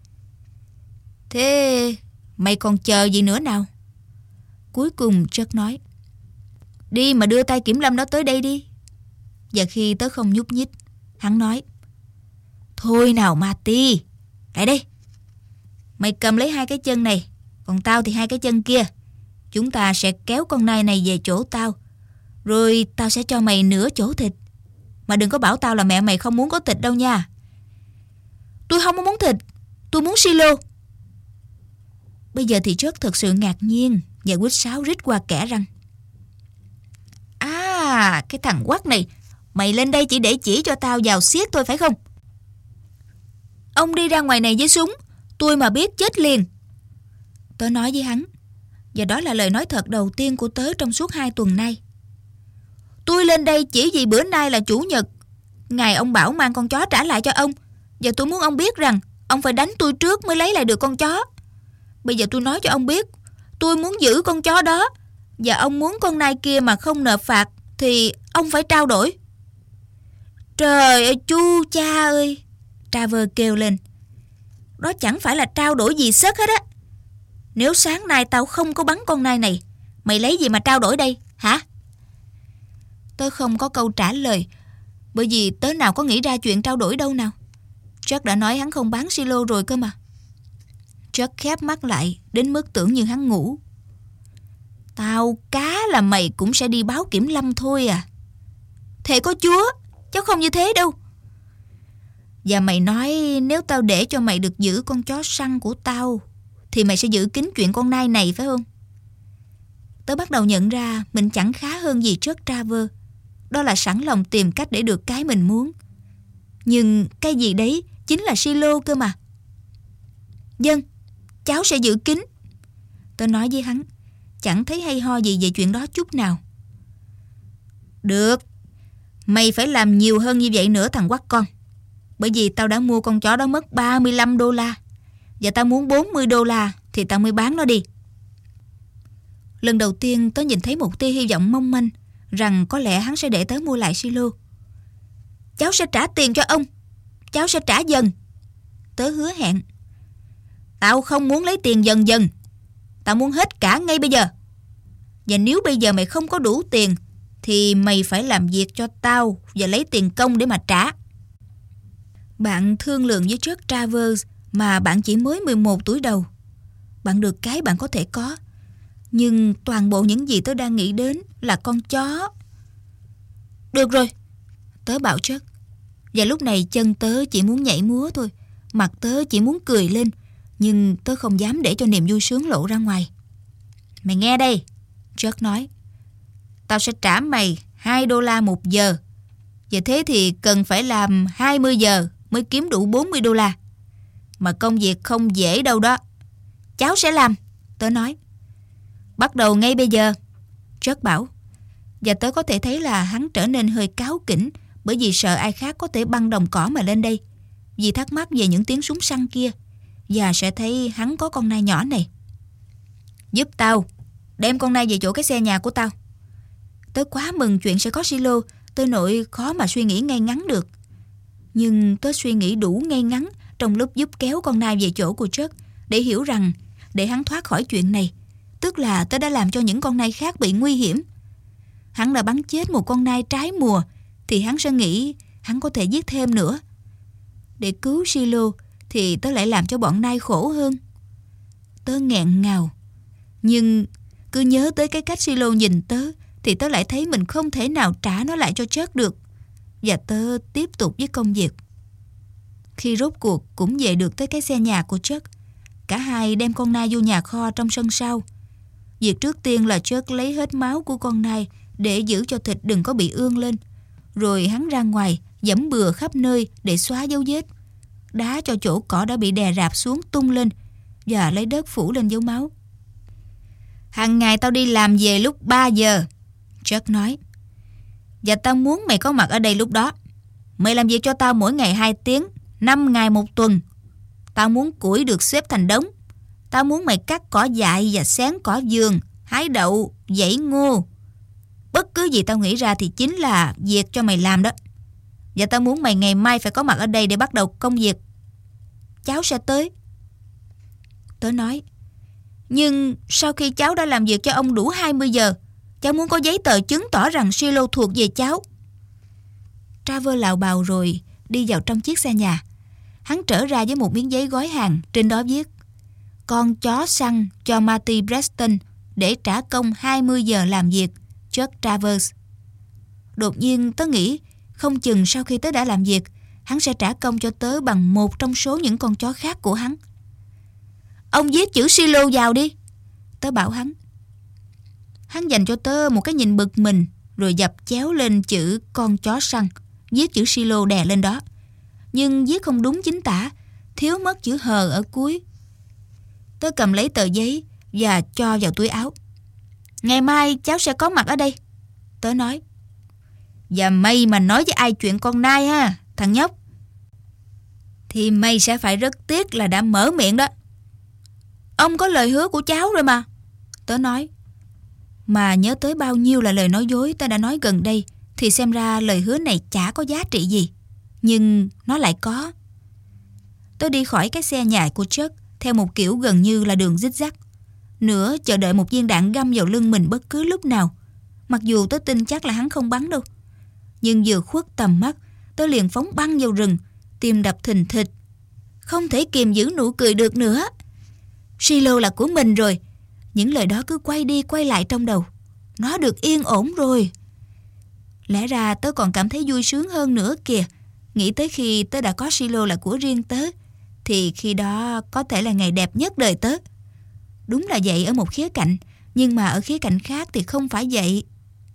Thế mày còn chờ gì nữa nào? Cuối cùng Chuck nói. Đi mà đưa tay kiểm lâm đó tới đây đi. Và khi tớ không nhúc nhích, hắn nói. Thôi nào Marty, lại đây. Mày cầm lấy hai cái chân này, còn tao thì hai cái chân kia. Chúng ta sẽ kéo con nai này về chỗ tao. Rồi tao sẽ cho mày nửa chỗ thịt. Mà đừng có bảo tao là mẹ mày không muốn có thịt đâu nha. Tôi không muốn thịt, tôi muốn Silo. Bây giờ thì Chuck thật sự ngạc nhiên và quýt sáo rít qua kẽ răng. À, cái thằng quắc này, mày lên đây chỉ để chỉ cho tao vào xiết thôi phải không? Ông đi ra ngoài này với súng, tôi mà biết chết liền. Tớ nói với hắn, và đó là lời nói thật đầu tiên của tớ trong suốt 2 tuần nay. Tôi lên đây chỉ vì bữa nay là chủ nhật, ngày ông bảo mang con chó trả lại cho ông. Và tôi muốn ông biết rằng ông phải đánh tôi trước mới lấy lại được con chó. Bây giờ tôi nói cho ông biết, tôi muốn giữ con chó đó. Và ông muốn con nai kia mà không nộp phạt thì ông phải trao đổi. Trời ơi chu cha ơi, Travers kêu lên. Đó chẳng phải là trao đổi gì sất hết á. Nếu sáng nay tao không có bắn con nai này, mày lấy gì mà trao đổi đây, hả? Tớ không có câu trả lời, bởi vì tớ nào có nghĩ ra chuyện trao đổi đâu nào. Jack đã nói hắn không bán Silo rồi cơ mà. Jack khép mắt lại đến mức tưởng như hắn ngủ. Tao cá là mày cũng sẽ đi báo kiểm lâm thôi à? Thề có Chúa, cháu không như thế đâu. Và mày nói nếu tao để cho mày được giữ con chó săn của tao thì mày sẽ giữ kín chuyện con nai này phải không? Tớ bắt đầu nhận ra mình chẳng khá hơn gì Chuck Travers. Đó là sẵn lòng tìm cách để được cái mình muốn. Nhưng cái gì đấy chính là Silo cơ mà. Vâng, cháu sẽ giữ kín. Tớ nói với hắn. chẳng thấy hay ho gì về chuyện đó chút nào. Được, mày phải làm nhiều hơn như vậy nữa thằng quắt con. Bởi vì tao đã mua con chó đó mất $35, và tao muốn $40 thì tao mới bán nó đi. Lần đầu tiên tớ nhìn thấy một tia hy vọng mong manh rằng có lẽ hắn sẽ để tớ mua lại silo. Cháu sẽ trả tiền cho ông. Cháu sẽ trả dần. Tớ hứa hẹn. Tao không muốn lấy tiền dần dần. Tao muốn hết cả ngay bây giờ. Và nếu bây giờ mày không có đủ tiền thì mày phải làm việc cho tao và lấy tiền công để mà trả. Bạn thương lượng với Chuck Travers mà bạn chỉ mới 11 tuổi đầu. Bạn được cái bạn có thể có. Nhưng toàn bộ những gì tớ đang nghĩ đến là con chó. Được rồi, tớ bảo Chuck. Và lúc này chân tớ chỉ muốn nhảy múa thôi. Mặt tớ chỉ muốn cười lên. Nhưng tớ không dám để cho niềm vui sướng lộ ra ngoài. Mày nghe đây, Chuck nói. Tao sẽ trả mày $2 một giờ. Và thế thì cần phải làm 20 giờ mới kiếm đủ $40. Mà công việc không dễ đâu đó. Cháu sẽ làm, tớ nói. Bắt đầu ngay bây giờ, Chuck bảo. Và tớ có thể thấy là hắn trở nên hơi cáu kỉnh bởi vì sợ ai khác có thể băng đồng cỏ mà lên đây, vì thắc mắc về những tiếng súng săn kia, và sẽ thấy hắn có con nai nhỏ này. Giúp tao đem con nai về chỗ cái xe nhà của tao. Tớ quá mừng chuyện sẽ có silo, tới nỗi khó mà suy nghĩ ngay ngắn được. Nhưng tớ suy nghĩ đủ ngay ngắn trong lúc giúp kéo con nai về chỗ của Chuck để hiểu rằng để hắn thoát khỏi chuyện này, tức là tớ đã làm cho những con nai khác bị nguy hiểm. Hắn đã bắn chết một con nai trái mùa thì hắn sẽ nghĩ hắn có thể giết thêm nữa. Để cứu silo thì tớ lại làm cho bọn nai khổ hơn. Tớ nghẹn ngào. Nhưng cứ nhớ tới cái cách silo nhìn tớ thì tớ lại thấy mình không thể nào trả nó lại cho Chuck được. Và tớ tiếp tục với công việc. Khi rốt cuộc cũng về được tới cái xe nhà của Chuck, cả hai đem con nai vô nhà kho trong sân sau. Việc trước tiên là Chuck lấy hết máu của con nai để giữ cho thịt đừng có bị ương lên. Rồi hắn ra ngoài giẫm bừa khắp nơi để xóa dấu vết, đá cho chỗ cỏ đã bị đè rạp xuống tung lên, và lấy đất phủ lên dấu máu. Hàng ngày tao đi làm về lúc 3 giờ, Chuck nói. Và tao muốn mày có mặt ở đây lúc đó. Mày làm việc cho tao mỗi ngày 2 tiếng, 5 ngày một tuần. Tao muốn củi được xếp thành đống. Tao muốn mày cắt cỏ dại và xén cỏ vườn, hái đậu, dãy ngô. Bất cứ gì tao nghĩ ra thì chính là việc cho mày làm đó. Và tao muốn mày ngày mai phải có mặt ở đây để bắt đầu công việc. Cháu sẽ tới, tớ nói. Nhưng sau khi cháu đã làm việc cho ông đủ 20 giờ, cháu muốn có giấy tờ chứng tỏ rằng silo thuộc về cháu. Travers lào bào rồi đi vào trong chiếc xe nhà. Hắn trở ra với một miếng giấy gói hàng, trên đó viết: con chó săn cho Marty Preston để trả công 20 giờ làm việc, Chuck Travers. Đột nhiên tớ nghĩ không chừng sau khi tớ đã làm việc, hắn sẽ trả công cho tớ bằng một trong số những con chó khác của hắn. Ông viết chữ silo vào đi, tớ bảo hắn. Hắn dành cho tớ một cái nhìn bực mình, rồi dập chéo lên chữ con chó săn, viết chữ silo đè lên đó. Nhưng viết không đúng chính tả, thiếu mất chữ hờ ở cuối. Tớ cầm lấy tờ giấy và cho vào túi áo. Ngày mai cháu sẽ có mặt ở đây, tớ nói. Và mày mà nói với ai chuyện con nai ha, thằng nhóc, thì mày sẽ phải rất tiếc là đã mở miệng đó. Ông có lời hứa của cháu rồi mà, tớ nói. Mà nhớ tới bao nhiêu là lời nói dối tớ đã nói gần đây, thì xem ra lời hứa này chả có giá trị gì. Nhưng nó lại có. Tớ đi khỏi cái xe nhà của Chuck theo một kiểu gần như là đường zigzag, nửa chờ đợi một viên đạn găm vào lưng mình bất cứ lúc nào. Mặc dù tớ tin chắc là hắn không bắn đâu. Nhưng vừa khuất tầm mắt, tớ liền phóng băng vào rừng, tim đập thình thịch. Không thể kiềm giữ nụ cười được nữa. Silo là của mình rồi. Những lời đó cứ quay đi quay lại trong đầu. Nó được yên ổn rồi. Lẽ ra tớ còn cảm thấy vui sướng hơn nữa kìa. Nghĩ tới khi tớ đã có silo là của riêng tớ, thì khi đó có thể là ngày đẹp nhất đời tớ. Đúng là vậy ở một khía cạnh, nhưng mà ở khía cạnh khác thì không phải vậy.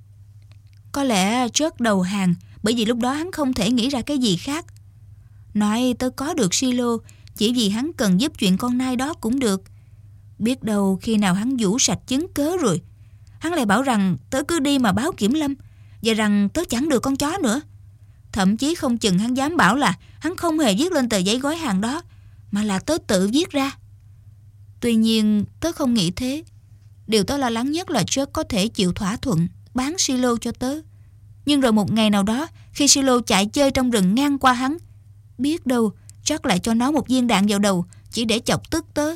Có lẽ Chuck đầu hàng, bởi vì lúc đó hắn không thể nghĩ ra cái gì khác. Nói tớ có được silo chỉ vì hắn cần giúp chuyện con nai đó cũng được. Biết đâu khi nào hắn vũ sạch chứng cớ rồi, hắn lại bảo rằng tớ cứ đi mà báo kiểm lâm, và rằng tớ chẳng được con chó nữa. Thậm chí không chừng hắn dám bảo là hắn không hề viết lên tờ giấy gói hàng đó, mà là tớ tự viết ra. Tuy nhiên tớ không nghĩ thế. Điều tớ lo lắng nhất là Chuck có thể chịu thỏa thuận bán Silo cho tớ. Nhưng rồi một ngày nào đó, khi Silo chạy chơi trong rừng ngang qua hắn, biết đâu Chuck lại cho nó một viên đạn vào đầu chỉ để chọc tức tớ.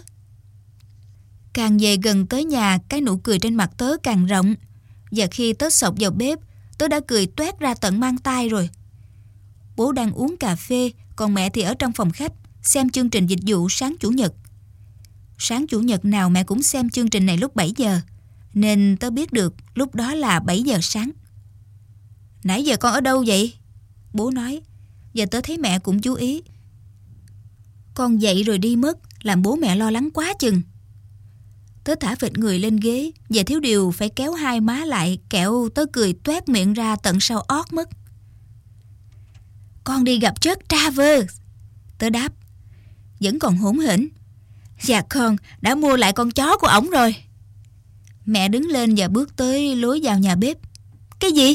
Càng về gần tới nhà, cái nụ cười trên mặt tớ càng rộng. Và khi tớ xộc vào bếp, tớ đã cười toét ra tận mang tai rồi. Bố đang uống cà phê, còn mẹ thì ở trong phòng khách xem chương trình dịch vụ sáng Chủ nhật. Sáng Chủ nhật nào mẹ cũng xem chương trình này lúc 7 giờ, nên tớ biết được lúc đó là 7 giờ sáng. Nãy giờ con ở đâu vậy? Bố nói, và tớ thấy mẹ cũng chú ý. Con dậy rồi đi mất, làm bố mẹ lo lắng quá chừng. Tớ thả phịch người lên ghế, và thiếu điều phải kéo hai má lại, kẹo tớ cười toét miệng ra tận sau ót mất. Con đi gặp Chuck Travers. Tớ đáp, vẫn còn hỗn hển. Dạ con đã mua lại con chó của ổng rồi. Mẹ đứng lên và bước tới lối vào nhà bếp. Cái gì?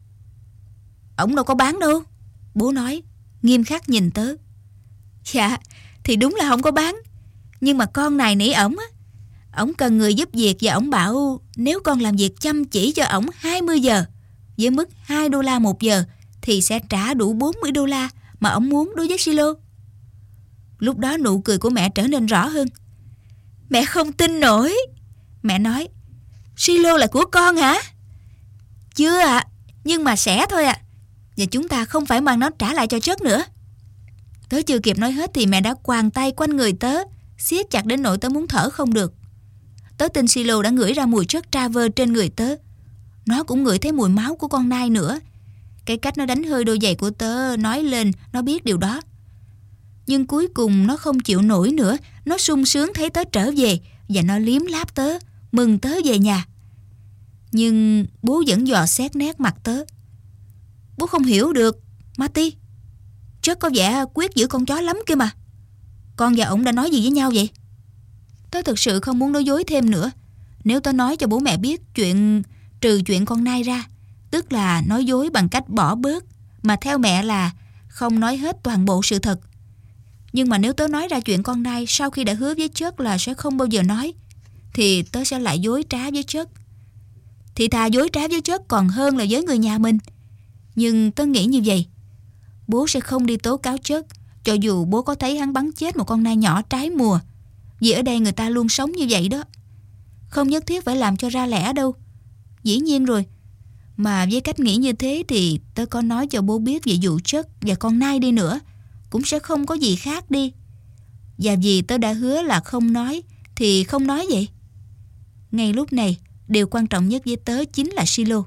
Ổng đâu có bán đâu, bố nói, nghiêm khắc nhìn tớ. Dạ, thì đúng là không có bán. Nhưng mà con này nỉ ổng á. Ổng cần người giúp việc và ổng bảo nếu con làm việc chăm chỉ cho ổng 20 giờ với mức $2 một giờ thì sẽ trả đủ $40 mà ổng muốn đối với Silo. Lúc đó nụ cười của mẹ trở nên rõ hơn. Mẹ không tin nổi. Mẹ nói, Silo là của con hả? Chưa ạ, nhưng mà sẽ thôi ạ. Và chúng ta không phải mang nó trả lại cho Chuck nữa. Tớ chưa kịp nói hết thì mẹ đã quàng tay quanh người tớ, siết chặt đến nỗi tớ muốn thở không được. Tớ tin Silo đã ngửi ra mùi Chuck Travers trên người tớ. Nó cũng ngửi thấy mùi máu của con nai nữa. Cái cách nó đánh hơi đôi giày của tớ nói lên nó biết điều đó. Nhưng cuối cùng nó không chịu nổi nữa. Nó sung sướng thấy tớ trở về, và nó liếm láp tớ, mừng tớ về nhà. Nhưng bố vẫn dò xét nét mặt tớ. Bố không hiểu được, Marty. Chuck có vẻ quyết giữ con chó lắm kia mà. Con và ổng đã nói gì với nhau vậy? Tớ thực sự không muốn nói dối thêm nữa. Nếu tớ nói cho bố mẹ biết chuyện trừ chuyện con nai ra, tức là nói dối bằng cách bỏ bớt, mà theo mẹ là không nói hết toàn bộ sự thật. Nhưng mà nếu tớ nói ra chuyện con nai sau khi đã hứa với Chuck là sẽ không bao giờ nói, thì tớ sẽ lại dối trá với Chuck. Thì thà dối trá với Chuck còn hơn là với người nhà mình. Nhưng tớ nghĩ như vậy, bố sẽ không đi tố cáo Chuck, cho dù bố có thấy hắn bắn chết một con nai nhỏ trái mùa. Vì ở đây người ta luôn sống như vậy đó. Không nhất thiết phải làm cho ra lẽ đâu. Dĩ nhiên rồi. Mà với cách nghĩ như thế thì tớ có nói cho bố biết về vụ Chuck và con nai đi nữa, cũng sẽ không có gì khác đi. Và vì tớ đã hứa là không nói, thì không nói vậy. Ngay lúc này, điều quan trọng nhất với tớ chính là Silo.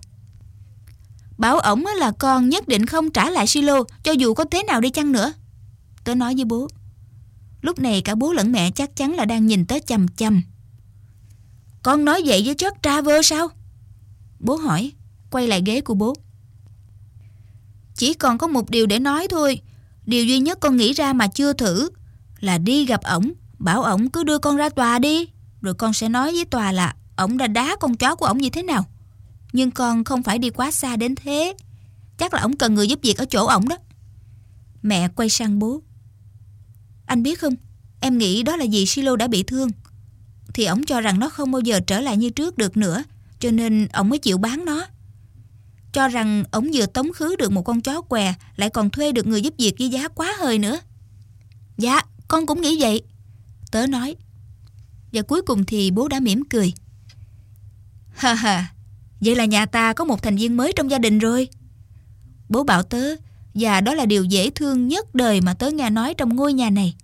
Bảo ổng là con nhất định không trả lại Silo, cho dù có thế nào đi chăng nữa, tớ nói với bố. Lúc này cả bố lẫn mẹ chắc chắn là đang nhìn tớ chằm chằm. Con nói vậy với Chuck Travers sao? Bố hỏi, quay lại ghế của bố. Chỉ còn có một điều để nói thôi. Điều duy nhất con nghĩ ra mà chưa thử là đi gặp ổng, bảo ổng cứ đưa con ra tòa đi, rồi con sẽ nói với tòa là ổng đã đá con chó của ổng như thế nào. Nhưng con không phải đi quá xa đến thế. Chắc là ổng cần người giúp việc ở chỗ ổng đó. Mẹ quay sang bố. Anh biết không, em nghĩ đó là vì Silo đã bị thương. Thì ổng cho rằng nó không bao giờ trở lại như trước được nữa, cho nên ổng mới chịu bán nó. Cho rằng ổng vừa tống khứ được một con chó què, lại còn thuê được người giúp việc với giá quá hời nữa. Dạ, con cũng nghĩ vậy, tớ nói. Và cuối cùng thì bố đã mỉm cười. Ha ha, vậy là nhà ta có một thành viên mới trong gia đình rồi, bố bảo tớ. Và đó là điều dễ thương nhất đời mà tớ nghe nói trong ngôi nhà này.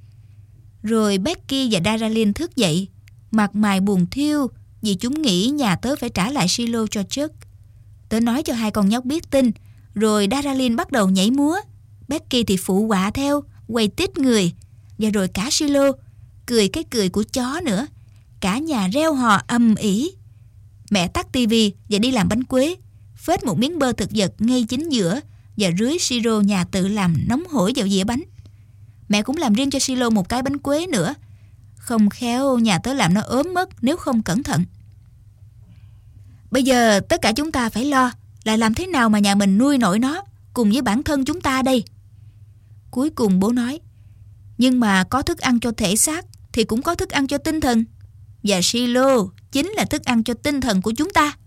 Rồi Becky và Daralyn thức dậy, mặt mày buồn thiêu vì chúng nghĩ nhà tớ phải trả lại Silo cho Chuck. Tớ nói cho hai con nhóc biết tin, rồi Daralyn bắt đầu nhảy múa. Becky thì phụ họa theo, quay tít người. Và rồi cả Silo, cười cái cười của chó nữa. Cả nhà reo hò ầm ĩ. Mẹ tắt tivi và đi làm bánh quế, phết một miếng bơ thực vật ngay chính giữa và rưới siro nhà tự làm nóng hổi vào dĩa bánh. Mẹ cũng làm riêng cho Silo một cái bánh quế nữa. Không khéo nhà tớ làm nó ốm mất nếu không cẩn thận. Bây giờ tất cả chúng ta phải lo là làm thế nào mà nhà mình nuôi nổi nó cùng với bản thân chúng ta đây. Cuối cùng bố nói, nhưng mà có thức ăn cho thể xác thì cũng có thức ăn cho tinh thần. Và silo chính là thức ăn cho tinh thần của chúng ta.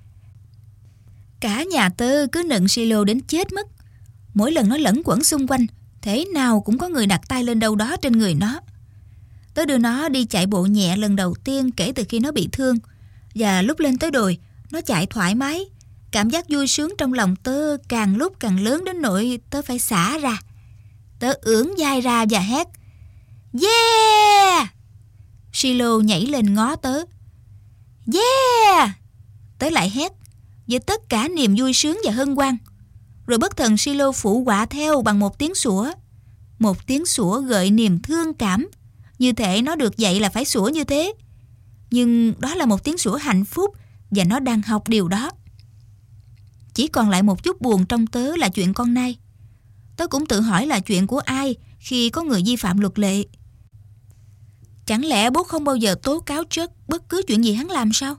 Cả nhà tớ cứ nựng silo đến chết mất. Mỗi lần nó lẩn quẩn xung quanh, thế nào cũng có người đặt tay lên đâu đó trên người nó. Tớ đưa nó đi chạy bộ nhẹ lần đầu tiên kể từ khi nó bị thương. Và lúc lên tới đồi, nó chạy thoải mái. Cảm giác vui sướng trong lòng tớ càng lúc càng lớn đến nỗi tớ phải xả ra. Tớ ưỡn vai ra và hét, yeah! Silo nhảy lên ngó tớ. Yeah! Tớ lại hét với tất cả niềm vui sướng và hân hoan. Rồi bất thần Silo phụ họa theo bằng một tiếng sủa. Một tiếng sủa gợi niềm thương cảm, như thể nó được dạy là phải sủa như thế. Nhưng đó là một tiếng sủa hạnh phúc, và nó đang học điều đó. Chỉ còn lại một chút buồn trong tớ là chuyện con nai. Tớ cũng tự hỏi là chuyện của ai khi có người vi phạm luật lệ. Chẳng lẽ bố không bao giờ tố cáo Chuck bất cứ chuyện gì hắn làm sao?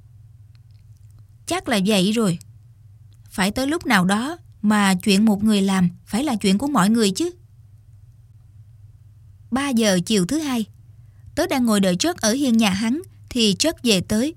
Chắc là vậy rồi. Phải tới lúc nào đó mà chuyện một người làm phải là chuyện của mọi người chứ. 3 giờ chiều thứ Hai, tớ đang ngồi đợi Chuck ở hiên nhà hắn thì Chuck về tới.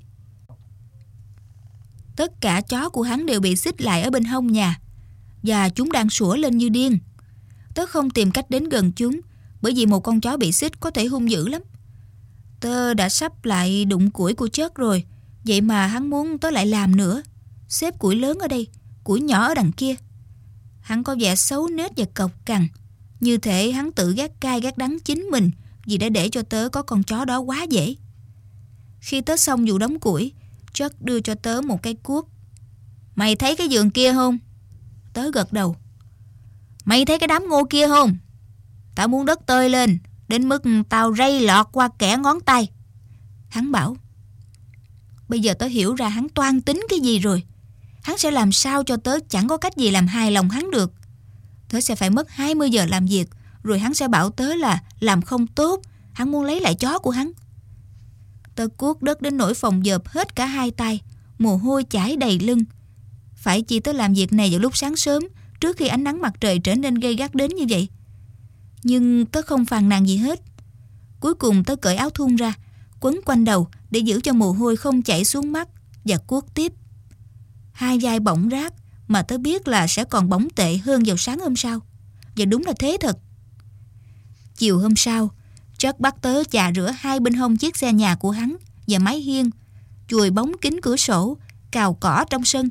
Tất cả chó của hắn đều bị xích lại ở bên hông nhà, và chúng đang sủa lên như điên. Tớ không tìm cách đến gần chúng, bởi vì một con chó bị xích có thể hung dữ lắm. Tớ đã sắp lại đụng củi của Chuck rồi, vậy mà hắn muốn tớ lại làm nữa. Xếp củi lớn ở đây, củi nhỏ ở đằng kia. Hắn có vẻ xấu nết và cộc cằn, như thể hắn tự gác cay gác đắng chính mình vì đã để cho tớ có con chó đó quá dễ. Khi tớ xong vụ đóng củi, Chuck đưa cho tớ một cái cuốc. Mày thấy cái vườn kia không? Tớ gật đầu. Mày thấy cái đám ngô kia không? Tao muốn đất tơi lên đến mức tao rây lọt qua kẽ ngón tay. Hắn bảo. Bây giờ tớ hiểu ra hắn toan tính cái gì rồi. Hắn sẽ làm sao cho tớ chẳng có cách gì làm hài lòng hắn được. Tớ sẽ phải mất 20 giờ làm việc, rồi hắn sẽ bảo tớ là làm không tốt, hắn muốn lấy lại chó của hắn. Tớ cuốc đất đến nỗi phồng dợp hết cả hai tay, mồ hôi chảy đầy lưng. Phải chi tớ làm việc này vào lúc sáng sớm, trước khi ánh nắng mặt trời trở nên gay gắt đến như vậy. Nhưng tớ không phàn nàn gì hết. Cuối cùng tớ cởi áo thun ra, quấn quanh đầu để giữ cho mồ hôi không chảy xuống mắt, và cuốc tiếp. Hai vai bỏng rát, mà tớ biết là sẽ còn bỏng tệ hơn vào sáng hôm sau. Và đúng là thế thật. Chiều hôm sau, Chuck bắt tớ chà rửa hai bên hông chiếc xe nhà của hắn và mái hiên, chùi bóng kính cửa sổ, cào cỏ trong sân.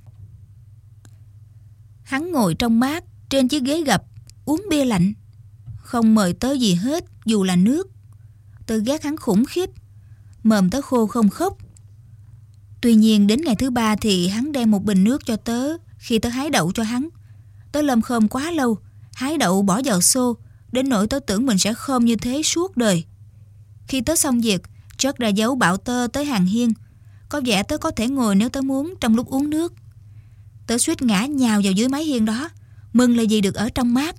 Hắn ngồi trong mát trên chiếc ghế gập, uống bia lạnh, không mời tớ gì hết dù là nước. Tớ ghét hắn khủng khiếp, mồm tớ khô không khóc. Tuy nhiên đến ngày thứ 3 thì hắn đem một bình nước cho tớ khi tớ hái đậu cho hắn. Tớ lơm khơm quá lâu, hái đậu bỏ vào xô, đến nỗi tớ tưởng mình sẽ khơm như thế suốt đời. Khi tớ xong việc, Chuck ra dấu bảo tớ tới hàng hiên. Có vẻ tớ có thể ngồi nếu tớ muốn trong lúc uống nước. Tớ suýt ngã nhào vào dưới mái hiên đó, mừng là gì được ở trong mát.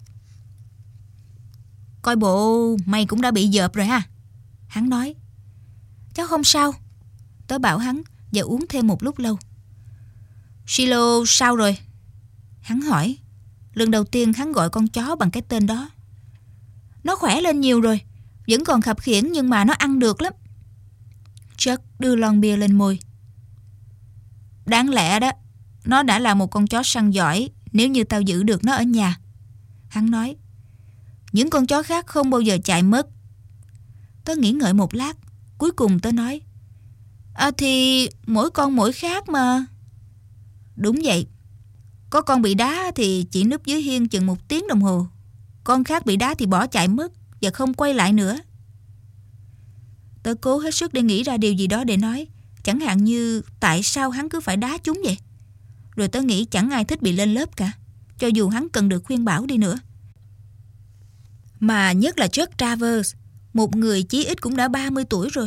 Coi bộ mày cũng đã bị dợp rồi ha, hắn nói. Cháu không sao, tớ bảo hắn và uống thêm một lúc lâu. Silo sao rồi? Hắn hỏi. Lần đầu tiên hắn gọi con chó bằng cái tên đó. Nó khỏe lên nhiều rồi, vẫn còn khập khiễng nhưng mà nó ăn được lắm. Chuck đưa lon bia lên môi. Đáng lẽ đó, nó đã là một con chó săn giỏi nếu như tao giữ được nó ở nhà, hắn nói. Những con chó khác không bao giờ chạy mất. Tớ nghĩ ngợi một lát, cuối cùng tớ nói. Thì mỗi con mỗi khác mà. Đúng vậy. Có con bị đá thì chỉ núp dưới hiên chừng 1 tiếng đồng hồ. Con khác bị đá thì bỏ chạy mất và không quay lại nữa. Tớ cố hết sức để nghĩ ra điều gì đó để nói. Chẳng hạn như tại sao hắn cứ phải đá chúng vậy. Rồi tớ nghĩ chẳng ai thích bị lên lớp cả, cho dù hắn cần được khuyên bảo đi nữa. Mà nhất là Chuck Travers, một người chí ít cũng đã 30 tuổi rồi.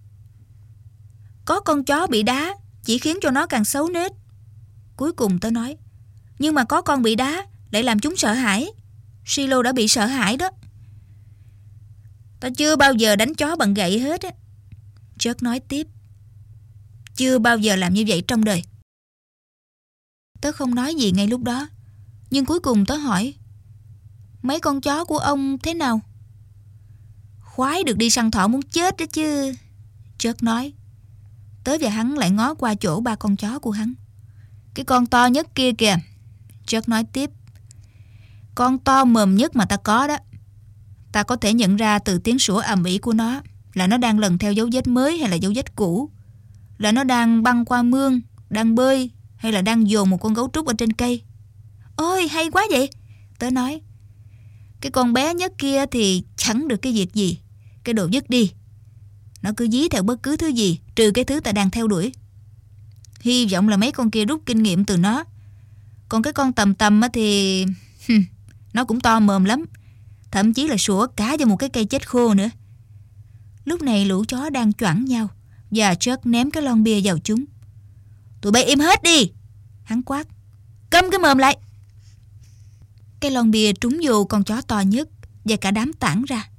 Có con chó bị đá chỉ khiến cho nó càng xấu nết. Cuối cùng tớ nói. Nhưng mà có con bị đá lại làm chúng sợ hãi. Silo đã bị sợ hãi đó. Tao chưa bao giờ đánh chó bằng gậy hết á. Chuck nói tiếp. Chưa bao giờ làm như vậy trong đời. Tớ không nói gì ngay lúc đó. Nhưng cuối cùng tớ hỏi, mấy con chó của ông thế nào? Khoái được đi săn thỏ muốn chết đó chứ. Chuck nói. Tớ và hắn lại ngó qua chỗ 3 con chó của hắn. Cái con to nhất kia kìa. Chuck nói tiếp. Con to mồm nhất mà ta có đó. Ta có thể nhận ra từ tiếng sủa ầm ĩ của nó là nó đang lần theo dấu vết mới hay là dấu vết cũ. Là nó đang băng qua mương, đang bơi hay là đang dồn một con gấu trúc ở trên cây. Ôi hay quá vậy. Tớ nói. Cái con bé nhất kia thì chẳng được cái việc gì. Cái đồ dứt đi. Nó cứ dí theo bất cứ thứ gì trừ cái thứ ta đang theo đuổi. Hy vọng là mấy con kia rút kinh nghiệm từ nó. Còn cái con tầm tầm thì nó cũng to mồm lắm. Thậm chí là sủa cả vào một cái cây chết khô nữa. Lúc này lũ chó đang choảng nhau và Chuck ném cái lon bia vào chúng. Tụi bay im hết đi. Hắn quát. Câm cái mồm lại. Cái lon bia trúng vô con chó to nhất và cả đám tản ra.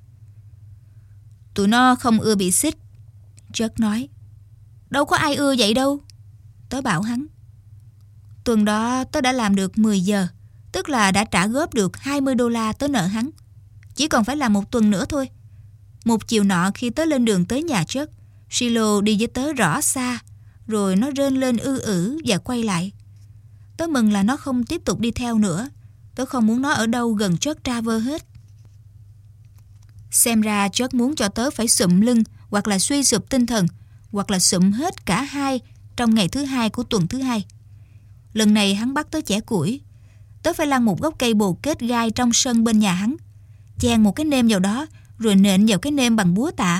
Tụi nó không ưa bị xích. Chuck nói. Đâu có ai ưa vậy đâu. Tớ bảo hắn. Tuần đó tớ đã làm được 10 giờ. Tức là đã trả góp được $20 tớ nợ hắn. Chỉ còn phải làm 1 tuần nữa thôi. Một chiều nọ khi tớ lên đường tới nhà Chuck, Silo đi với tớ rõ xa. Rồi nó rên lên ư và quay lại. Tớ mừng là nó không tiếp tục đi theo nữa. Tớ không muốn nó ở đâu gần Chuck Traver hết. Xem ra Chuck muốn cho tớ phải sụm lưng, hoặc là suy sụp tinh thần, hoặc là sụm hết cả hai trong ngày thứ 2 của tuần thứ 2. Lần này hắn bắt tớ chẻ củi. Tớ phải lăn một gốc cây bồ kết gai trong sân bên nhà hắn, chèn một cái nêm vào đó, rồi nện vào cái nêm bằng búa tạ.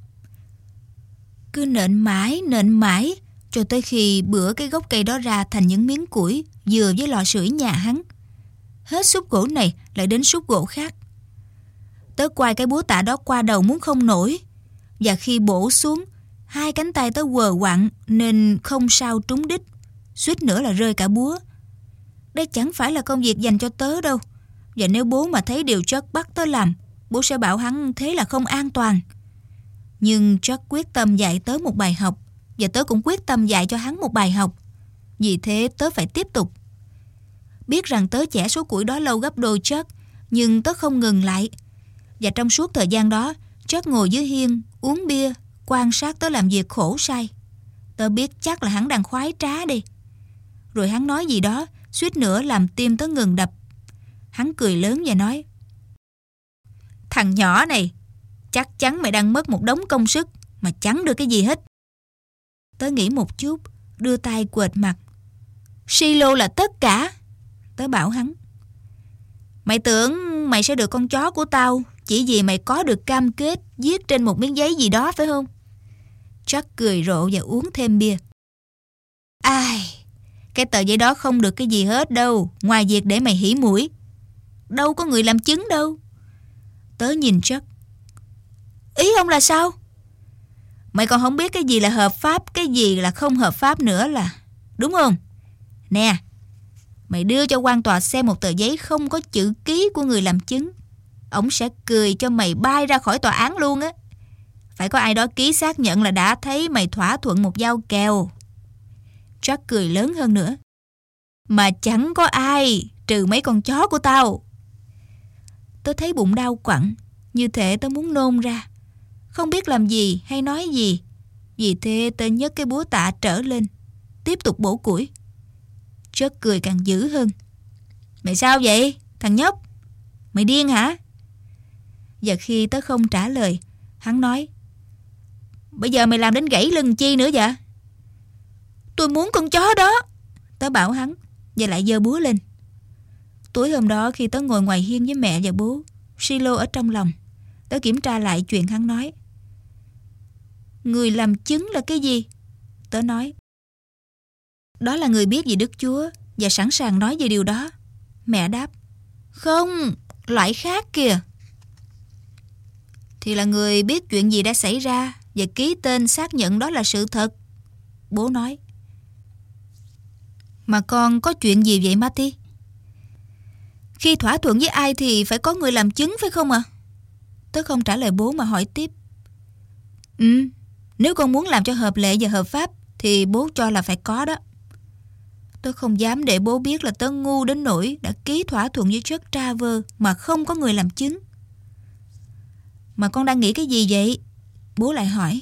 Cứ nện mãi, cho tới khi bữa cái gốc cây đó ra thành những miếng củi vừa với lò sưởi nhà hắn. Hết xúc gỗ này lại đến xúc gỗ khác. Tớ quay cái búa tạ đó qua đầu muốn không nổi. Và khi bổ xuống, 2 cánh tay tớ quờ quặn nên không sao trúng đích. Suýt nữa là rơi cả búa. Đây chẳng phải là công việc dành cho tớ đâu. Và nếu bố mà thấy điều Chuck bắt tớ làm, bố sẽ bảo hắn thế là không an toàn. Nhưng Chuck quyết tâm dạy tớ một bài học, và tớ cũng quyết tâm dạy cho hắn một bài học. Vì thế tớ phải tiếp tục. Biết rằng tớ chẻ số củi đó lâu gấp đôi Chuck, nhưng tớ không ngừng lại. Và trong suốt thời gian đó, Chuck ngồi dưới hiên, uống bia, quan sát tớ làm việc khổ sai. Tớ biết chắc là hắn đang khoái trá đi. Rồi hắn nói gì đó, suýt nữa làm tim tớ ngừng đập. Hắn cười lớn và nói. Thằng nhỏ này, chắc chắn mày đang mất một đống công sức mà chẳng được cái gì hết. Tớ nghĩ một chút, đưa tay quệt mặt. Silo là tất cả. Tớ bảo hắn. Mày tưởng mày sẽ được con chó của tao chỉ vì mày có được cam kết viết trên một miếng giấy gì đó phải không? Chuck cười rộ và uống thêm bia. Ai, cái tờ giấy đó không được cái gì hết đâu, ngoài việc để mày hỉ mũi. Đâu có người làm chứng đâu. Tớ nhìn Chuck. Ý ông là sao? Mày còn không biết cái gì là hợp pháp, cái gì là không hợp pháp nữa là, đúng không? Nè, mày đưa cho quan tòa xem một tờ giấy không có chữ ký của người làm chứng. Ổng sẽ cười cho mày bay ra khỏi tòa án luôn á. Phải có ai đó ký xác nhận là đã thấy mày thỏa thuận một giao kèo. Chuck cười lớn hơn nữa. Mà chẳng có ai, trừ mấy con chó của tao. Tớ thấy bụng đau quặn, như thể tớ muốn nôn ra. Không biết làm gì hay nói gì. Vì thế tớ nhấc cái búa tạ trở lên, tiếp tục bổ củi. Chuck cười càng dữ hơn. Mày sao vậy, thằng nhóc? Mày điên hả? Và khi tớ không trả lời, hắn nói. Bây giờ mày làm đến gãy lưng chi nữa vậy? Tôi muốn con chó đó. Tớ bảo hắn, và lại giơ búa lên. Tối hôm đó khi tớ ngồi ngoài hiên với mẹ và bố, Silo ở trong lòng, tớ kiểm tra lại chuyện hắn nói. Người làm chứng là cái gì? Tớ nói. Đó là người biết về Đức Chúa và sẵn sàng nói về điều đó. Mẹ đáp. Không, loại khác kìa. Thì là người biết chuyện gì đã xảy ra và ký tên xác nhận đó là sự thật. Bố nói. Mà con có chuyện gì vậy Marty? Khi thỏa thuận với ai thì phải có người làm chứng phải không ạ? Tớ không trả lời bố mà hỏi tiếp. Nếu con muốn làm cho hợp lệ và hợp pháp thì bố cho là phải có đó. Tớ không dám để bố biết là tớ ngu đến nỗi đã ký thỏa thuận với Chuck Travers mà không có người làm chứng. Mà con đang nghĩ cái gì vậy? Bố lại hỏi.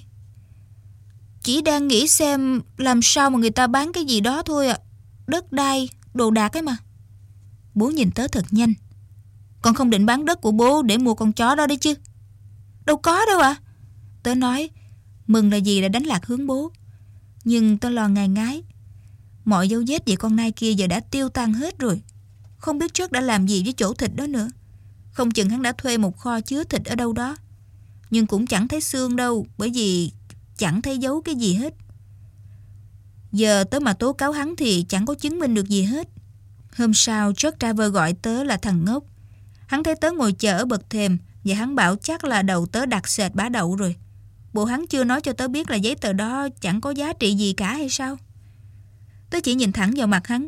Chỉ đang nghĩ xem làm sao mà người ta bán cái gì đó thôi ạ. Đất đai, đồ đạc ấy mà. Bố nhìn tớ thật nhanh. Con không định bán đất của bố để mua con chó đó đấy chứ? Đâu có đâu ạ. Tớ nói, mừng là gì đã đánh lạc hướng bố. Nhưng tớ lo ngại ngái. Mọi dấu vết về con nai kia giờ đã tiêu tan hết rồi. Không biết trước đã làm gì với chỗ thịt đó nữa. Không chừng hắn đã thuê một kho chứa thịt ở đâu đó. Nhưng cũng chẳng thấy xương đâu, bởi vì chẳng thấy dấu cái gì hết. Giờ tớ mà tố cáo hắn thì chẳng có chứng minh được gì hết. Hôm sau Chuck Travers gọi tớ là thằng ngốc. Hắn thấy tớ ngồi chờ ở bậc thềm và hắn bảo chắc là đầu tớ đặt sệt bã đậu rồi. Bộ hắn chưa nói cho tớ biết là giấy tờ đó chẳng có giá trị gì cả hay sao? Tớ chỉ nhìn thẳng vào mặt hắn.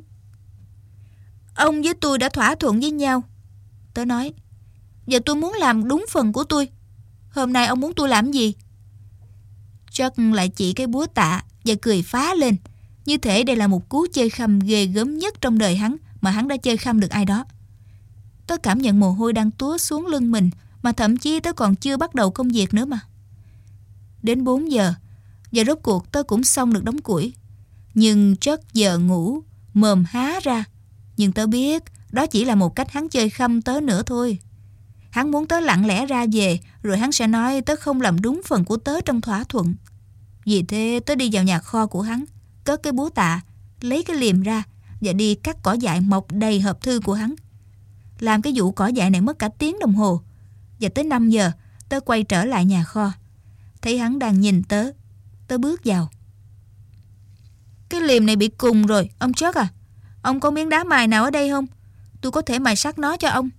Ông với tôi đã thỏa thuận với nhau. Tớ nói. Giờ tôi muốn làm đúng phần của tôi. Hôm nay ông muốn tôi làm gì? Chuck lại chỉ cái búa tạ và cười phá lên. Như thể đây là một cú chơi khăm ghê gớm nhất trong đời hắn mà hắn đã chơi khăm được ai đó. Tớ cảm nhận mồ hôi đang túa xuống lưng mình, mà thậm chí tớ còn chưa bắt đầu công việc nữa mà. Đến 4 giờ, và rốt cuộc tớ cũng xong được đóng củi. Nhưng Chuck giờ ngủ, mồm há ra. Nhưng tớ biết đó chỉ là một cách hắn chơi khăm tớ nữa thôi. Hắn muốn tớ lặng lẽ ra về, rồi hắn sẽ nói tớ không làm đúng phần của tớ trong thỏa thuận. Vì thế tớ đi vào nhà kho của hắn, cất cái búa tạ, lấy cái liềm ra và đi cắt cỏ dại mọc đầy hộp thư của hắn. Làm cái vụ cỏ dại này mất cả tiếng đồng hồ. Và tới 5 giờ tớ quay trở lại nhà kho. Thấy hắn đang nhìn tớ. Tớ bước vào. Cái liềm này bị cùn rồi, ông Chuck à. Ông có miếng đá mài nào ở đây không? Tôi có thể mài sắt nó cho ông.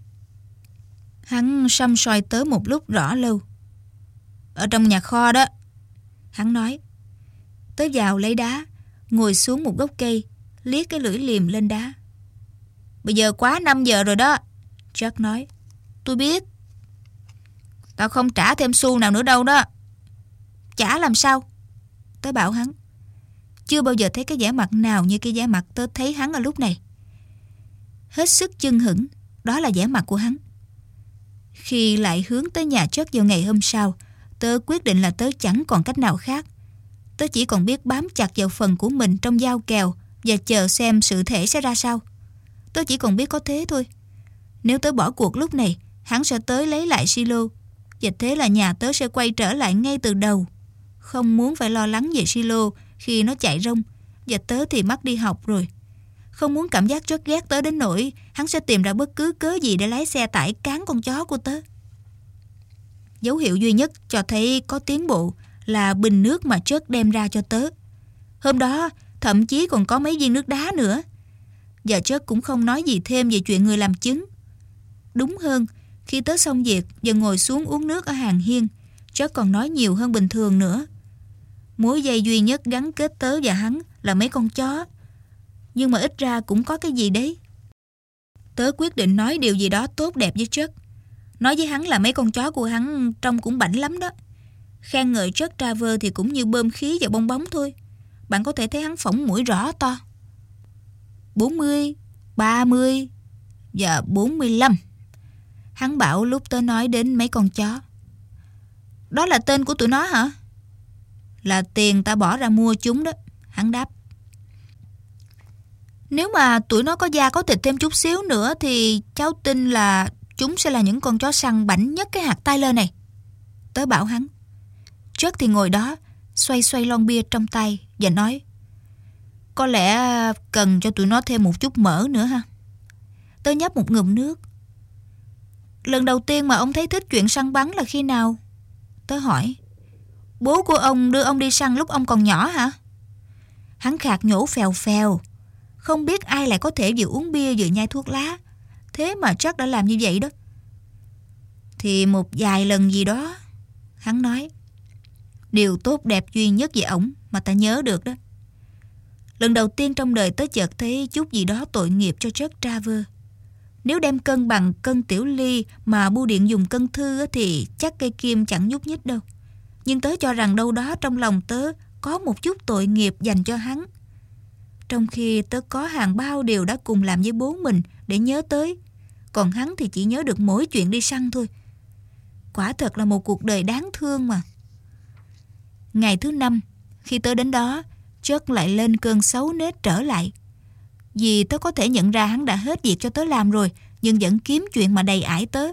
Hắn săm soi tớ một lúc rõ lâu. Ở trong nhà kho đó. Hắn nói. Tớ vào lấy đá, ngồi xuống một gốc cây, liếc cái lưỡi liềm lên đá. Bây giờ quá 5 giờ rồi đó. Chuck nói. Tôi biết. Tao không trả thêm xu nào nữa đâu đó. Trả làm sao? Tớ bảo hắn. Chưa bao giờ thấy cái vẻ mặt nào như cái vẻ mặt tớ thấy hắn ở lúc này. Hết sức chưng hửng. Đó là vẻ mặt của hắn. Khi lại hướng tới nhà Chuck vào ngày hôm sau, tớ quyết định là tớ chẳng còn cách nào khác. Tớ chỉ còn biết bám chặt vào phần của mình trong dao kèo và chờ xem sự thể sẽ ra sao. Tớ chỉ còn biết có thế thôi. Nếu tớ bỏ cuộc lúc này, hắn sẽ tới lấy lại silo. Và thế là nhà tớ sẽ quay trở lại ngay từ đầu. Không muốn phải lo lắng về silo khi nó chạy rông. Và tớ thì mắc đi học rồi. Không muốn cảm giác rất ghét tớ đến nỗi hắn sẽ tìm ra bất cứ cớ gì để lái xe tải cán con chó của tớ. Dấu hiệu duy nhất cho thấy có tiến bộ là bình nước mà Chuck đem ra cho tớ. Hôm đó thậm chí còn có mấy viên nước đá nữa. Và Chuck cũng không nói gì thêm về chuyện người làm chứng. Đúng hơn, khi tớ xong việc và ngồi xuống uống nước ở hàng hiên, Chuck còn nói nhiều hơn bình thường nữa. Mối dây duy nhất gắn kết tớ và hắn là mấy con chó. Nhưng mà ít ra cũng có cái gì đấy. Tớ quyết định nói điều gì đó tốt đẹp với Chuck. Nói với hắn là mấy con chó của hắn trông cũng bảnh lắm đó. Khen ngợi Chuck Travers thì cũng như bơm khí vào bong bóng thôi. Bạn có thể thấy hắn phỏng mũi rõ to. 40, 30 và 45. Hắn bảo lúc tớ nói đến mấy con chó. Đó là tên của tụi nó hả? Là tiền ta bỏ ra mua chúng đó. Hắn đáp. Nếu mà tụi nó có da có thịt thêm chút xíu nữa thì cháu tin là chúng sẽ là những con chó săn bảnh nhất cái hạt Tyler này. Tớ bảo hắn. Chuck thì ngồi đó, xoay xoay lon bia trong tay và nói. Có lẽ cần cho tụi nó thêm một chút mỡ nữa ha. Tớ nhấp một ngụm nước. Lần đầu tiên mà ông thấy thích chuyện săn bắn là khi nào? Tớ hỏi. Bố của ông đưa ông đi săn lúc ông còn nhỏ hả? Hắn khạc nhổ phèo phèo. Không biết ai lại có thể vừa uống bia vừa nhai thuốc lá. Thế mà Chuck đã làm như vậy đó. Thì một vài lần gì đó. Hắn nói. Điều tốt đẹp duy nhất về ổng mà ta nhớ được đó. Lần đầu tiên trong đời tớ chợt thấy chút gì đó tội nghiệp cho Chuck Travers. Nếu đem cân bằng cân tiểu ly mà bưu điện dùng cân thư thì chắc cây kim chẳng nhúc nhích đâu. Nhưng tớ cho rằng đâu đó trong lòng tớ có một chút tội nghiệp dành cho hắn. Trong khi tớ có hàng bao điều đã cùng làm với bố mình để nhớ tới, còn hắn thì chỉ nhớ được mỗi chuyện đi săn thôi. Quả thật là một cuộc đời đáng thương mà. Ngày thứ 5, khi tớ đến đó, Chuck lại lên cơn xấu nết trở lại. Vì tớ có thể nhận ra hắn đã hết việc cho tớ làm rồi, nhưng vẫn kiếm chuyện mà đầy ải tớ.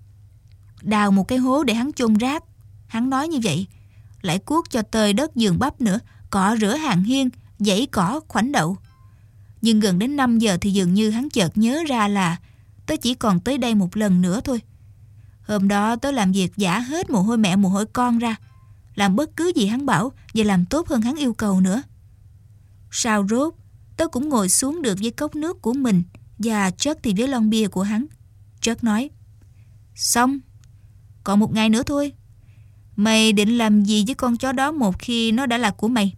Đào một cái hố để hắn chôn rác, hắn nói như vậy. Lại cuốc cho tơi đất giường bắp nữa, cọ rửa hàng hiên, dãy cỏ khoảnh đậu. Nhưng gần đến 5 giờ thì dường như hắn chợt nhớ ra là tớ chỉ còn tới đây một lần nữa thôi. Hôm đó tớ làm việc giả hết mồ hôi mẹ mồ hôi con ra, làm bất cứ gì hắn bảo và làm tốt hơn hắn yêu cầu nữa. Sau rốt, tớ cũng ngồi xuống được với cốc nước của mình và Chuck thì với lon bia của hắn. Chuck nói: xong, còn một ngày nữa thôi. Mày định làm gì với con chó đó một khi nó đã là của mày?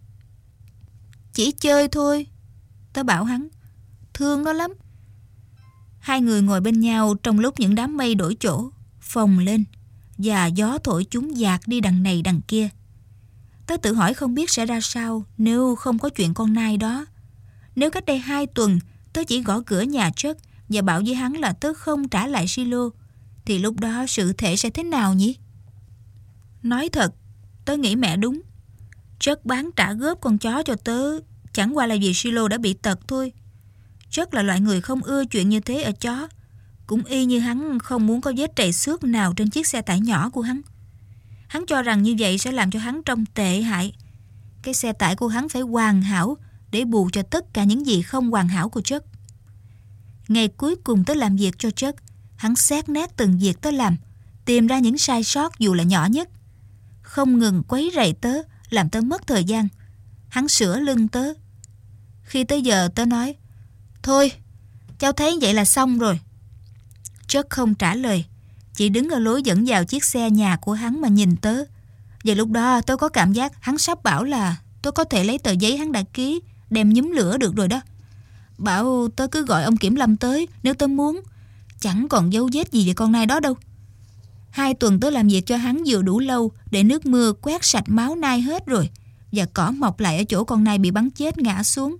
Chỉ chơi thôi, tớ bảo hắn. Thương nó lắm. Hai người ngồi bên nhau trong lúc những đám mây đổi chỗ, phồng lên và gió thổi chúng dạt đi đằng này đằng kia. Tớ tự hỏi không biết sẽ ra sao nếu không có chuyện con nai đó. Nếu cách đây 2 tuần tớ chỉ gõ cửa nhà Chuck và bảo với hắn là tớ không trả lại silo, thì lúc đó sự thể sẽ thế nào nhỉ? Nói thật, tớ nghĩ mẹ đúng. Chuck bán trả góp con chó cho tớ chẳng qua là vì silo đã bị tật thôi. Chuck là loại người không ưa chuyện như thế ở chó. Cũng y như hắn không muốn có vết trầy xước nào trên chiếc xe tải nhỏ của hắn. Hắn cho rằng như vậy sẽ làm cho hắn trông tệ hại. Cái xe tải của hắn phải hoàn hảo để bù cho tất cả những gì không hoàn hảo của Chuck. Ngày cuối cùng tớ làm việc cho Chuck, hắn xét nét từng việc tớ làm, tìm ra những sai sót dù là nhỏ nhất. Không ngừng quấy rầy tớ, làm tớ mất thời gian. Hắn sửa lưng tớ. Khi tới giờ tớ nói: thôi, cháu thấy vậy là xong rồi. Chuck không trả lời, chỉ đứng ở lối dẫn vào chiếc xe nhà của hắn mà nhìn tớ. Và lúc đó tớ có cảm giác hắn sắp bảo là tớ có thể lấy tờ giấy hắn đã ký đem nhúm lửa được rồi đó. Bảo tớ cứ gọi ông kiểm lâm tới nếu tớ muốn. Chẳng còn dấu vết gì về con nai đó đâu. 2 tuần tớ làm việc cho hắn vừa đủ lâu để nước mưa quét sạch máu nai hết rồi, và cỏ mọc lại ở chỗ con nai bị bắn chết ngã xuống.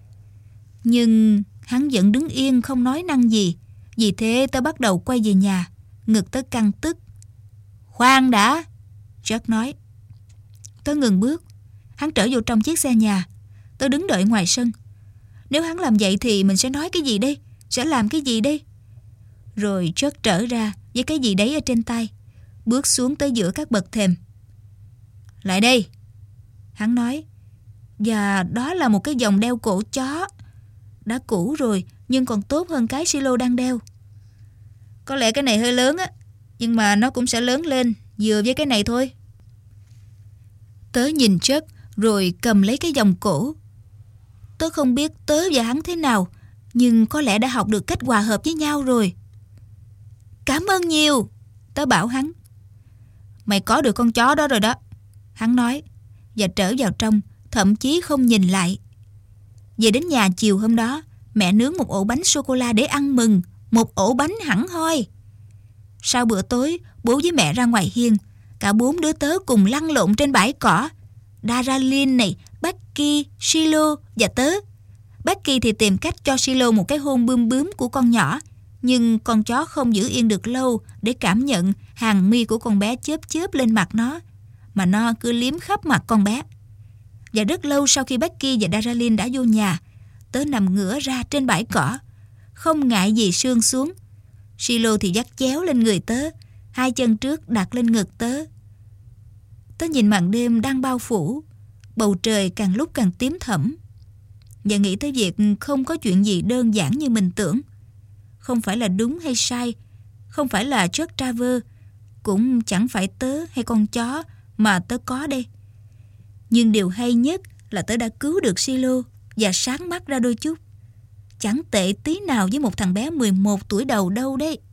Nhưng hắn vẫn đứng yên không nói năng gì. Vì thế tớ bắt đầu quay về nhà, ngực tớ căng tức. Khoan đã, Jack nói. Tớ ngừng bước. Hắn trở vô trong chiếc xe nhà. Tớ đứng đợi ngoài sân. Nếu hắn làm vậy thì mình sẽ nói cái gì đây? Sẽ làm cái gì đây? Rồi Jack trở ra với cái gì đấy ở trên tay, bước xuống tới giữa các bậc thềm. Lại đây, hắn nói. Và đó là một cái vòng đeo cổ chó. Đã cũ rồi nhưng còn tốt hơn cái silo đang đeo. Có lẽ cái này hơi lớn á, nhưng mà nó cũng sẽ lớn lên vừa với cái này thôi. Tớ nhìn Chuck rồi cầm lấy cái vòng cổ. Tớ không biết tớ và hắn thế nào, nhưng có lẽ đã học được cách hòa hợp với nhau rồi. Cảm ơn nhiều, tớ bảo hắn. Mày có được con chó đó rồi đó, hắn nói, và trở vào trong, thậm chí không nhìn lại. Về đến nhà chiều hôm đó, mẹ nướng một ổ bánh sô-cô-la để ăn mừng, một ổ bánh hẳn hoi. Sau bữa tối, bố với mẹ ra ngoài hiên, cả 4 đứa tớ cùng lăn lộn trên bãi cỏ. Daralyn này, Becky, Silo và tớ. Becky thì tìm cách cho Silo một cái hôn bướm bướm của con nhỏ, nhưng con chó không giữ yên được lâu để cảm nhận hàng mi của con bé chớp chớp lên mặt nó, mà nó cứ liếm khắp mặt con bé. Và rất lâu sau khi Becky và Daralyn đã vô nhà, tớ nằm ngửa ra trên bãi cỏ, không ngại gì sương xuống. Silo thì dắt chéo lên người tớ, 2 chân trước đặt lên ngực tớ. Tớ nhìn màn đêm đang bao phủ, bầu trời càng lúc càng tím thẫm, và nghĩ tới việc không có chuyện gì đơn giản như mình tưởng. Không phải là đúng hay sai, không phải là Chuck Travers, cũng chẳng phải tớ hay con chó mà tớ có đây. Nhưng điều hay nhất là tớ đã cứu được Silo và sáng mắt ra đôi chút. Chẳng tệ tí nào với một thằng bé 11 tuổi đầu đâu đấy.